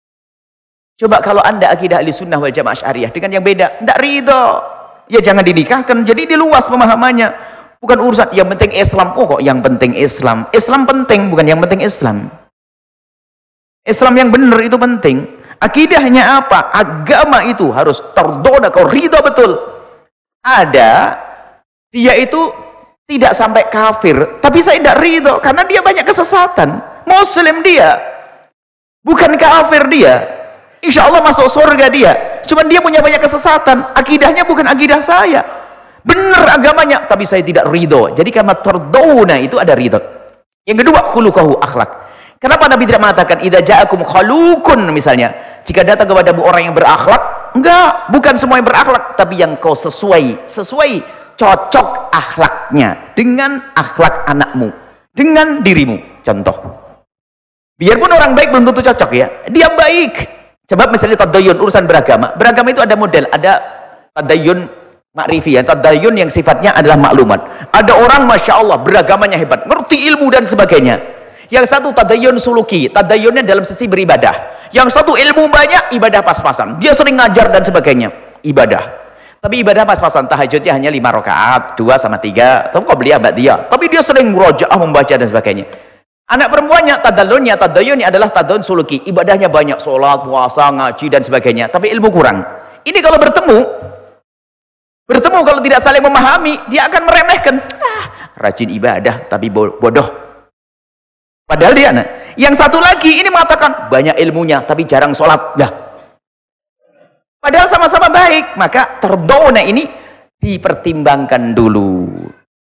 Coba kalau Anda akidah ahli sunnah wal jamaah syariah dengan yang beda, tidak ridho, ya jangan dinikahkan. Jadi diluas pemahamannya. Bukan urusan yang penting Islam. Oh kok yang penting Islam? Islam penting, bukan yang penting Islam. Islam yang benar itu penting. Akidahnya apa? Agama itu harus terdona, kau ridho betul. Ada, dia itu tidak sampai kafir, tapi saya tidak ridho karena dia banyak kesesatan. Muslim dia, bukan kafir dia. Insya Allah masuk surga dia. Cuman dia punya banyak kesesatan. Akidahnya bukan akidah saya. Benar agamanya, tapi saya tidak ridho. Jadi karena terdona itu ada ridho. Yang kedua, khuluquhu, akhlak. Kenapa Nabi tidak mengatakan idza ja'akum khuluqun misalnya? Jika datang kepadamu orang yang berakhlak, enggak, bukan semua yang berakhlak, tapi yang kau sesuai, sesuai cocok akhlaknya dengan akhlak anakmu, dengan dirimu. Contoh, biarpun orang baik belum tentu cocok ya, dia baik. Coba misalnya tadayun, urusan beragama. Beragama itu ada model, ada tadayun ma'rifiyah, tadayun yang sifatnya adalah maklumat. Ada orang Masya Allah beragamanya hebat, ngerti ilmu dan sebagainya. Yang satu tadayun suluki, tadayunnya dalam sisi beribadah. Yang satu ilmu banyak, ibadah pas-pasan. Dia sering ngajar dan sebagainya, ibadah. Tapi ibadah pas-pasan, tahajudnya hanya lima rakaat, dua sama tiga. Tapi kok beli abad dia. Tapi dia sering murojaah membaca dan sebagainya. Anak perempuannya tadallunnya, tadayunnya adalah tadayun suluki, ibadahnya banyak, sholat, puasa, ngaji dan sebagainya. Tapi ilmu kurang. Ini kalau bertemu, bertemu kalau tidak saling memahami, dia akan meremehkan. Ah, rajin ibadah tapi bodoh. Padahal dia, nah, yang satu lagi ini mengatakan banyak ilmunya tapi jarang sholat. Ya. Padahal sama-sama baik. Maka terdona ini dipertimbangkan dulu.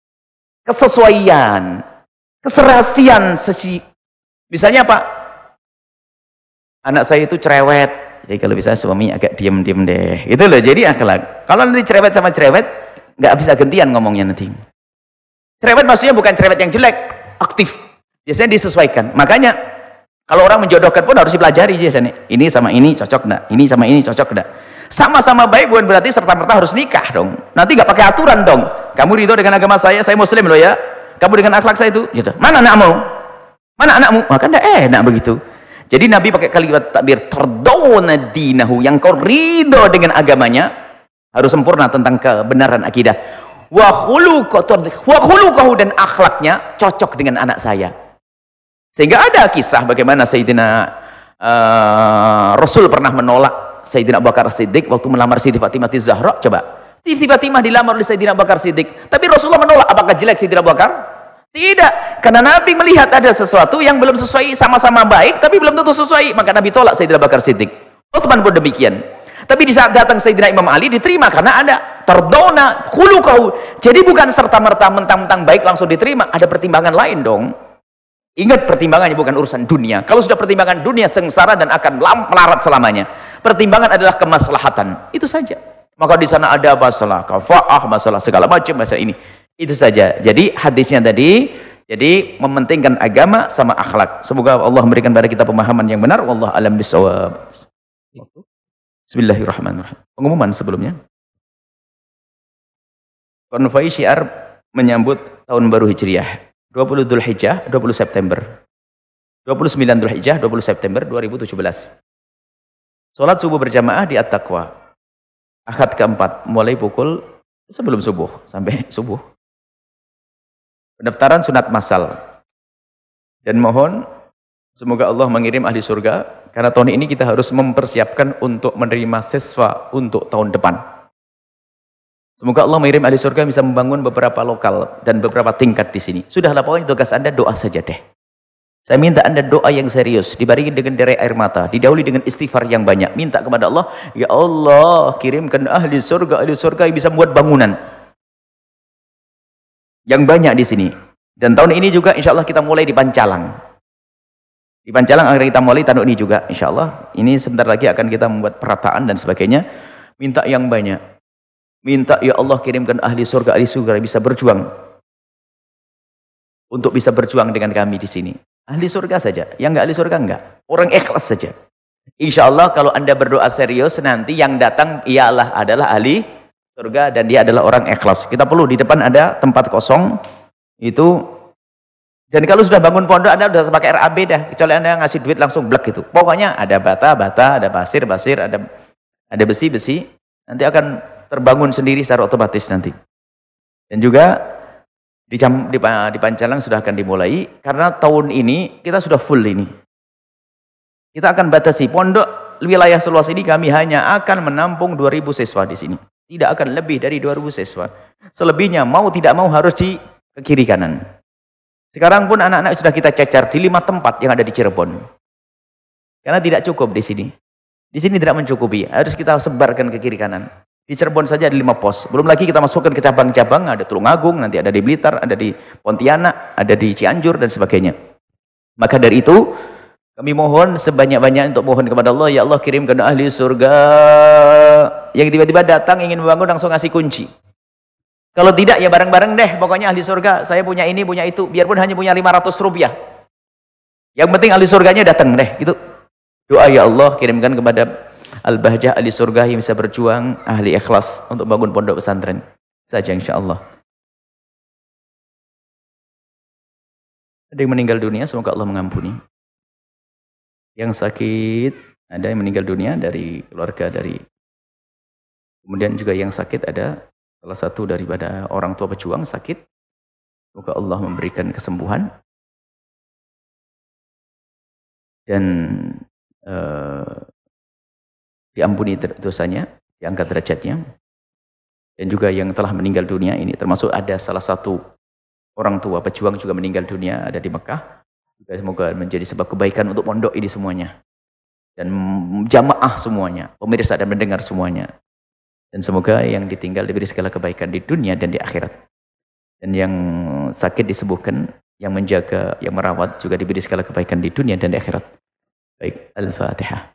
Kesesuaian, keserasian sesi. Misalnya apa? anak saya itu cerewet. Jadi kalau bisa suami agak diem-diem deh. Itu loh, jadi akhlak. Kalau nanti cerewet sama cerewet, nggak bisa gantian ngomongnya nanti. Cerewet maksudnya bukan cerewet yang jelek, aktif. Biasanya disesuaikan. Makanya kalau orang menjodohkan pun harus dipelajari biasanya. Ini sama ini cocok enggak? Ini sama ini cocok enggak? Sama-sama baik bukan berarti serta-merta harus nikah dong. Nanti nggak pakai aturan dong. Kamu ridho dengan agama saya, saya muslim loh ya. Kamu dengan akhlak saya itu, gitu. Mana anakmu? Mana anakmu? Maka enggak enak begitu. Jadi Nabi pakai kalimat takbir tardawna dinahu, yang kau ridho dengan agamanya harus sempurna tentang kebenaran akidah. Wa khuluquhu, dan akhlaknya cocok dengan anak saya. Sehingga ada kisah bagaimana Sayyidina uh, Rasul pernah menolak Sayyidina Abu Bakar Siddiq waktu melamar Siti Fatimah Zahra. Coba, Siti Fatimah dilamar oleh Sayyidina Abu Bakar Siddiq, tapi Rasulullah menolak. Apakah jelek Sayyidina Abu Bakar? Tidak, karena Nabi melihat ada sesuatu yang belum sesuai, sama-sama baik tapi belum tentu sesuai, maka Nabi tolak Sayyidina Abu Bakar Siddiq. Utsman pun demikian. Tapi di saat datang Sayyidina Imam Ali diterima karena ada tardawna khuluquhu. Jadi bukan serta-merta mentang-mentang baik langsung diterima, ada pertimbangan lain dong. Ingat, pertimbangannya bukan urusan dunia. Kalau sudah pertimbangan dunia, sengsara dan akan melarat selamanya. Pertimbangan adalah kemaslahatan, itu saja. Maka di sana ada masalah kafaah, masalah segala macam, masalah ini, itu saja. Jadi hadisnya tadi, jadi mementingkan agama sama akhlak. Semoga Allah memberikan pada kita pemahaman yang benar. Wallahu a'lam bishawab. Bismillahirrahmanirrahim. Pengumuman sebelumnya. Konvoi syiar menyambut tahun baru Hijriah. dua puluh Dzulhijjah, dua puluh September. dua puluh sembilan Dzulhijjah, dua puluh September dua ribu tujuh belas. Salat subuh berjamaah di At-Taqwa. Ahad keempat, mulai pukul sebelum subuh sampai subuh. Pendaftaran sunat massal. Dan mohon semoga Allah mengirim ahli surga, karena tahun ini kita harus mempersiapkan untuk menerima siswa untuk tahun depan. Semoga Allah mengirim ahli surga bisa membangun beberapa lokal dan beberapa tingkat di sini. Sudahlah, pokoknya tugas Anda doa saja deh. Saya minta Anda doa yang serius, dibarengi dengan derai air mata, didahului dengan istighfar yang banyak. Minta kepada Allah, ya Allah, kirimkan ahli surga, ahli surga yang bisa membuat bangunan yang banyak di sini. Dan tahun ini juga insya Allah kita mulai di Pancalang. Di Pancalang akan kita mulai tahun ini juga, insya Allah. Ini sebentar lagi akan kita membuat perataan dan sebagainya. Minta yang banyak. Minta ya Allah kirimkan ahli surga, ahli surga yang bisa berjuang untuk bisa berjuang dengan kami di sini. Ahli surga saja, yang enggak ahli surga enggak. Orang ikhlas saja. Insya Allah kalau Anda berdoa serius, nanti yang datang ialah adalah ahli surga dan dia adalah orang ikhlas. Kita perlu di depan ada tempat kosong itu. Dan kalau sudah bangun pondok, Anda sudah pakai R A B dah, kecuali Anda ngasih duit langsung blek gitu. Pokoknya ada bata-bata, ada pasir-pasir, ada ada besi-besi, nanti akan terbangun sendiri secara otomatis nanti. Dan juga di, jam, di, di Pancalang sudah akan dimulai, karena tahun ini kita sudah full ini. Kita akan batasi pondok wilayah seluas ini, kami hanya akan menampung dua ribu siswa di sini. Tidak akan lebih dari dua ribu siswa. Selebihnya mau tidak mau harus di ke kiri kanan. Sekarang pun anak-anak sudah kita cecar di lima tempat yang ada di Cirebon. Karena tidak cukup di sini. Di sini tidak mencukupi, harus kita sebarkan ke kiri kanan. Di Cirebon saja ada lima pos. Belum lagi kita masukkan ke cabang-cabang, ada Tulungagung, nanti ada di Blitar, ada di Pontianak, ada di Cianjur dan sebagainya. Maka dari itu kami mohon sebanyak-banyak untuk mohon kepada Allah, ya Allah kirimkan ahli surga yang tiba-tiba datang ingin membangun langsung ngasih kunci. Kalau tidak ya bareng-bareng deh, pokoknya ahli surga, saya punya ini, punya itu, biarpun hanya punya lima ratus rupiah. Yang penting ahli surganya datang deh, gitu. Doa ya Allah kirimkan kepada Al-Bahjah ahli surga yang bisa berjuang, ahli ikhlas untuk bangun pondok pesantren saja insyaallah. Ada yang meninggal dunia, semoga Allah mengampuni. Yang sakit, ada yang meninggal dunia dari keluarga, dari kemudian juga yang sakit ada salah satu daripada orang tua pejuang sakit. Semoga Allah memberikan kesembuhan dan uh, diampuni dosanya, diangkat derajatnya. Dan juga yang telah meninggal dunia ini termasuk ada salah satu orang tua pejuang juga meninggal dunia, ada di Mekah. Semoga menjadi sebab kebaikan untuk pondok ini semuanya. Dan jamaah semuanya, pemirsa dan mendengar semuanya. Dan semoga yang ditinggal diberi segala kebaikan di dunia dan di akhirat. Dan yang sakit disembuhkan, yang menjaga, yang merawat juga diberi segala kebaikan di dunia dan di akhirat. Baik, Al-Fatihah.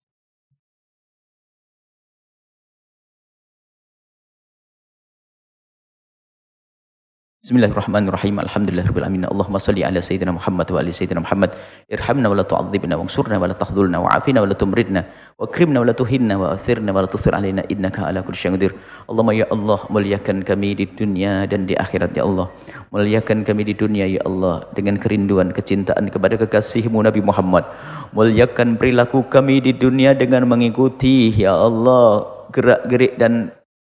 Bismillahirrahmanirrahim. Alhamdulillahirabbil alamin. Allahumma shalli ala sayyidina Muhammad wa ali sayyidina Muhammad. Irhamna wa la tu'adzibna wansurna wa la takhdhulna wa'afina wa la tumridna wa akrimna wa la tuhinna wa athirna wa la tusir alaina innaka ala kulli syai'in qadir. Allahumma ya Allah, muliakan kami di dunia dan di akhirat ya Allah. Muliakan kami di dunia ya Allah dengan kerinduan kecintaan kepada kekasihmu Nabi Muhammad. Muliakan perilaku kami di dunia dengan mengikuti ya Allah gerak-gerik dan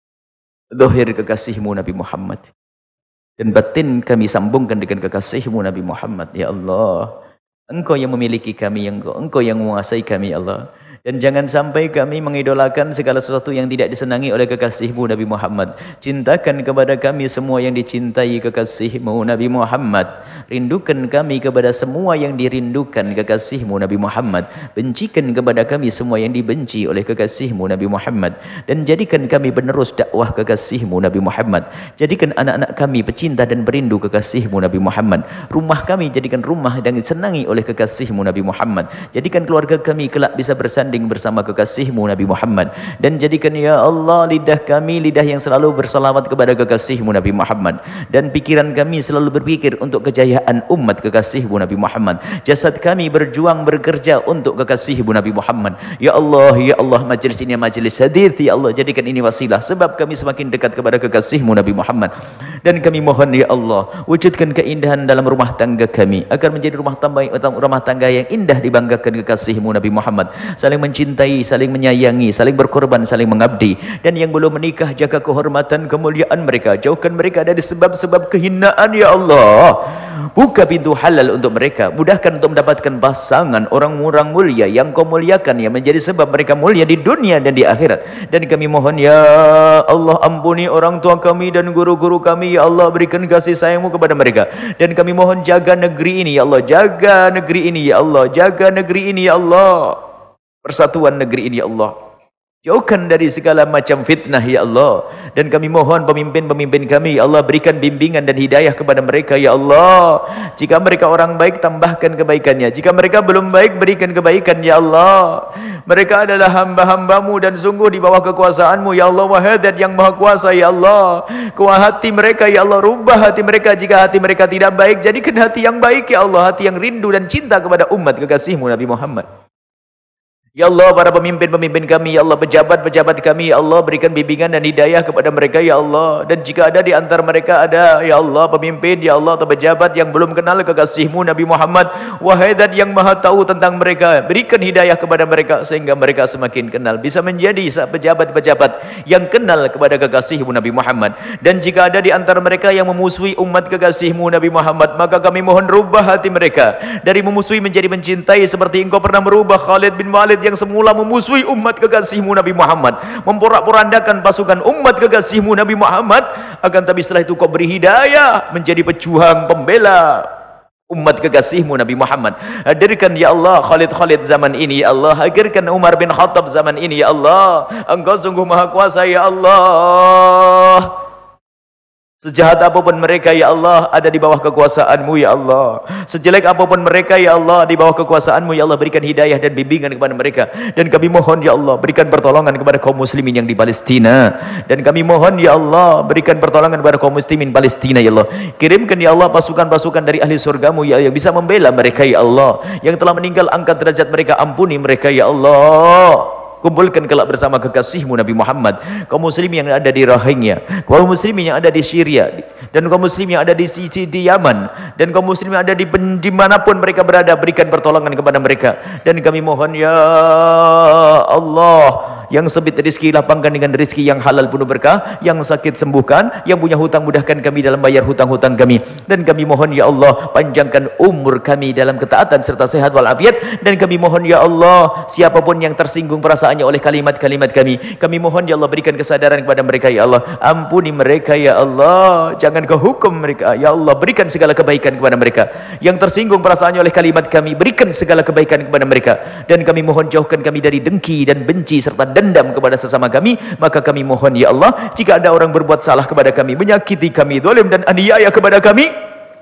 zahir kekasihmu Nabi Muhammad. Dan batin kami sambungkan dengan kekasihmu Nabi Muhammad ya Allah. Engkau yang memiliki kami, engkau, engkau yang menguasai kami ya Allah. Dan jangan sampai kami mengidolakan segala sesuatu yang tidak disenangi oleh kekasihmu Nabi Muhammad. Cintakan kepada kami semua yang dicintai kekasihmu Nabi Muhammad. Rindukan kami kepada semua yang dirindukan kekasihmu Nabi Muhammad. Bencikan kepada kami semua yang dibenci oleh kekasihmu Nabi Muhammad. Dan jadikan kami penerus dakwah kekasihmu Nabi Muhammad. Jadikan anak-anak kami pecinta dan berindu kekasihmu Nabi Muhammad. Rumah kami jadikan rumah yang disenangi oleh kekasihmu Nabi Muhammad. Jadikan keluarga kami kelak bisa bersanding bersama kekasihmu Nabi Muhammad. Dan jadikan ya Allah lidah kami lidah yang selalu bersalawat kepada kekasihmu Nabi Muhammad. Dan pikiran kami selalu berpikir untuk kejayaan umat kekasihmu Nabi Muhammad. Jasad kami berjuang bekerja untuk kekasihmu Nabi Muhammad. Ya Allah, ya Allah, majlis ini majlis hadits ya Allah, jadikan ini wasilah sebab kami semakin dekat kepada kekasihmu Nabi Muhammad. Dan kami mohon ya Allah, wujudkan keindahan dalam rumah tangga kami agar menjadi rumah tangga rumah tangga yang indah dibanggakan kekasihmu Nabi Muhammad. Saling mencintai, saling menyayangi, saling berkorban, saling mengabdi. Dan yang belum menikah, jaga kehormatan, kemuliaan mereka. Jauhkan mereka dari sebab-sebab kehinaan ya Allah. Buka pintu halal untuk mereka. Mudahkan untuk mendapatkan pasangan orang-orang mulia yang kau muliakan, yang menjadi sebab mereka mulia di dunia dan di akhirat. Dan kami mohon ya Allah, ampuni orang tua kami dan guru-guru kami ya Allah, berikan kasih sayangmu kepada mereka. Dan kami mohon jaga negeri ini ya Allah, jaga negeri ini ya Allah, jaga negeri ini ya Allah, persatuan negeri ini ya Allah. Jauhkan dari segala macam fitnah ya Allah. Dan kami mohon pemimpin-pemimpin kami ya Allah, berikan bimbingan dan hidayah kepada mereka ya Allah. Jika mereka orang baik, tambahkan kebaikannya. Jika mereka belum baik, berikan kebaikan ya Allah. Mereka adalah hamba-hambamu dan sungguh di bawah kekuasaanmu ya Allah. Wahadat yang maha kuasa ya Allah. Kuah hati mereka ya Allah, rubah hati mereka. Jika hati mereka tidak baik, jadikan hati yang baik ya Allah, hati yang rindu dan cinta kepada umat kekasihmu Nabi Muhammad. Ya Allah, para pemimpin-pemimpin kami, ya Allah, pejabat-pejabat kami, ya Allah, berikan bimbingan dan hidayah kepada mereka, ya Allah. Dan jika ada di antara mereka ada, ya Allah, pemimpin, ya Allah, atau pejabat yang belum kenal kekasihmu Nabi Muhammad, wahai Zat yang maha tahu tentang mereka, berikan hidayah kepada mereka, sehingga mereka semakin kenal, bisa menjadi pejabat-pejabat yang kenal kepada kekasihmu Nabi Muhammad. Dan jika ada di antara mereka yang memusuhi umat kekasihmu Nabi Muhammad, maka kami mohon rubah hati mereka, dari memusuhi menjadi mencintai, seperti engkau pernah merubah Khalid bin Walid yang semula memusuhi umat kekasihmu Nabi Muhammad, memporak-porandakan pasukan umat kekasihmu Nabi Muhammad, akan tapi setelah itu kau beri hidayah menjadi pejuang pembela umat kekasihmu Nabi Muhammad. Hadirkan ya Allah Khalid-Khalid zaman ini ya Allah, hadirkan Umar bin Khattab zaman ini ya Allah. Engkau sungguh maha kuasa ya Allah. Sejahat apapun mereka ya Allah, ada di bawah kekuasaanmu ya Allah. Sejelek apapun mereka ya Allah, di bawah kekuasaanmu ya Allah, berikan hidayah dan bimbingan kepada mereka. Dan kami mohon ya Allah, berikan pertolongan kepada kaum muslimin yang di Palestina. Dan kami mohon ya Allah, berikan pertolongan kepada kaum muslimin Palestina ya Allah. Kirimkan ya Allah pasukan-pasukan dari ahli surgamu ya Allah, yang bisa membela mereka ya Allah. Yang telah meninggal, angkat derajat mereka, ampuni mereka ya Allah. Kumpulkan kelak bersama kekasihmu Nabi Muhammad kaum muslim yang ada di Rohingya, kaum muslim yang ada di Syria, dan kaum muslim yang ada di, di, di Yaman, dan kaum muslim yang ada di dimanapun mereka berada, berikan pertolongan kepada mereka. Dan kami mohon ya Allah, yang sempit rezeki lapangkan dengan rezeki yang halal penuh berkah, yang sakit sembuhkan, yang punya hutang mudahkan kami dalam bayar hutang-hutang kami. Dan kami mohon ya Allah, panjangkan umur kami dalam ketaatan serta sehat walafiat. Dan kami mohon ya Allah, siapapun yang tersinggung perasaannya oleh kalimat-kalimat kami, kami mohon ya Allah, berikan kesadaran kepada mereka ya Allah. Ampuni mereka ya Allah, jangan kau hukum mereka ya Allah, berikan segala kebaikan kepada mereka. Yang tersinggung perasaannya oleh kalimat kami, berikan segala kebaikan kepada mereka. Dan kami mohon jauhkan kami dari dengki dan benci serta dendam kepada sesama kami. Maka kami mohon ya Allah, jika ada orang berbuat salah kepada kami, menyakiti kami, zalim dan aniaya kepada kami,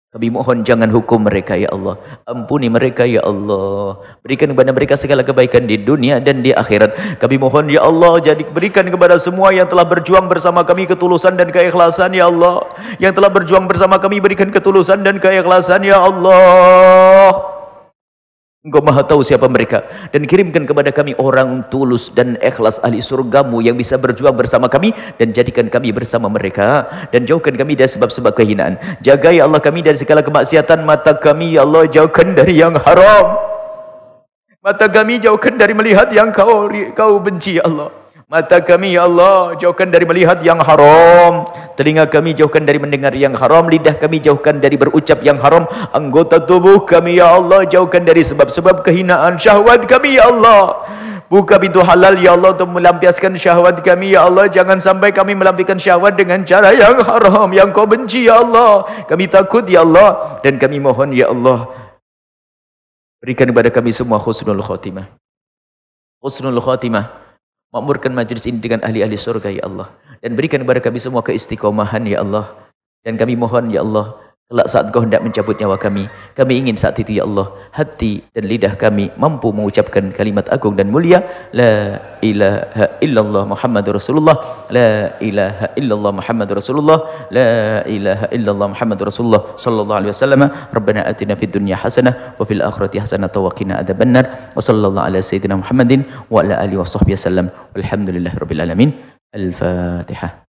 Kami mohon jangan hukum mereka ya Allah. Ampuni mereka ya Allah. Berikan kepada mereka segala kebaikan di dunia dan di akhirat. Kami mohon ya Allah, jadi berikan kepada semua yang telah berjuang bersama kami ketulusan dan keikhlasan ya Allah. Yang telah berjuang bersama kami berikan ketulusan dan keikhlasan ya Allah. Engkau maha tahu siapa mereka. Dan kirimkan kepada kami orang tulus dan ikhlas ahli surgamu yang bisa berjuang bersama kami. Dan jadikan kami bersama mereka. Dan jauhkan kami dari sebab-sebab kehinaan. Jaga ya Allah kami dari segala kemaksiatan. Mata kami ya Allah jauhkan dari yang haram. Mata kami jauhkan dari melihat yang kau, kau benci ya Allah. Mata kami ya Allah jauhkan dari melihat yang haram. Telinga kami jauhkan dari mendengar yang haram. Lidah kami jauhkan dari berucap yang haram. Anggota tubuh kami ya Allah jauhkan dari sebab-sebab kehinaan. Syahwat kami ya Allah, buka pintu halal ya Allah untuk melampiaskan syahwat kami ya Allah. Jangan sampai kami melampiaskan syahwat dengan cara yang haram, yang kau benci ya Allah. Kami takut ya Allah. Dan kami mohon ya Allah, berikan kepada kami semua husnul khotimah. Husnul khotimah. Makmurkan majlis ini dengan ahli-ahli surga ya Allah. Dan berikan kepada kami semua keistiqomahan ya Allah. Dan kami mohon ya Allah, kelak saat kau hendak mencabut nyawa kami, kami ingin saat itu ya Allah, hati dan lidah kami mampu mengucapkan kalimat agung dan mulia, La ilaha illallah Muhammadur Rasulullah, La ilaha illallah Muhammadur Rasulullah, La ilaha illallah Muhammadur Rasulullah sallallahu alaihi wasallam. Rabbana atina fid dunya hasanah wa fil akhirati hasanah wa qina adzabannar. Wa sallallahu ala sayyidina Muhammadin wa ala alihi wa sahbihi wasallam. Walhamdulillahirabbil alamin. Al-Fatihah.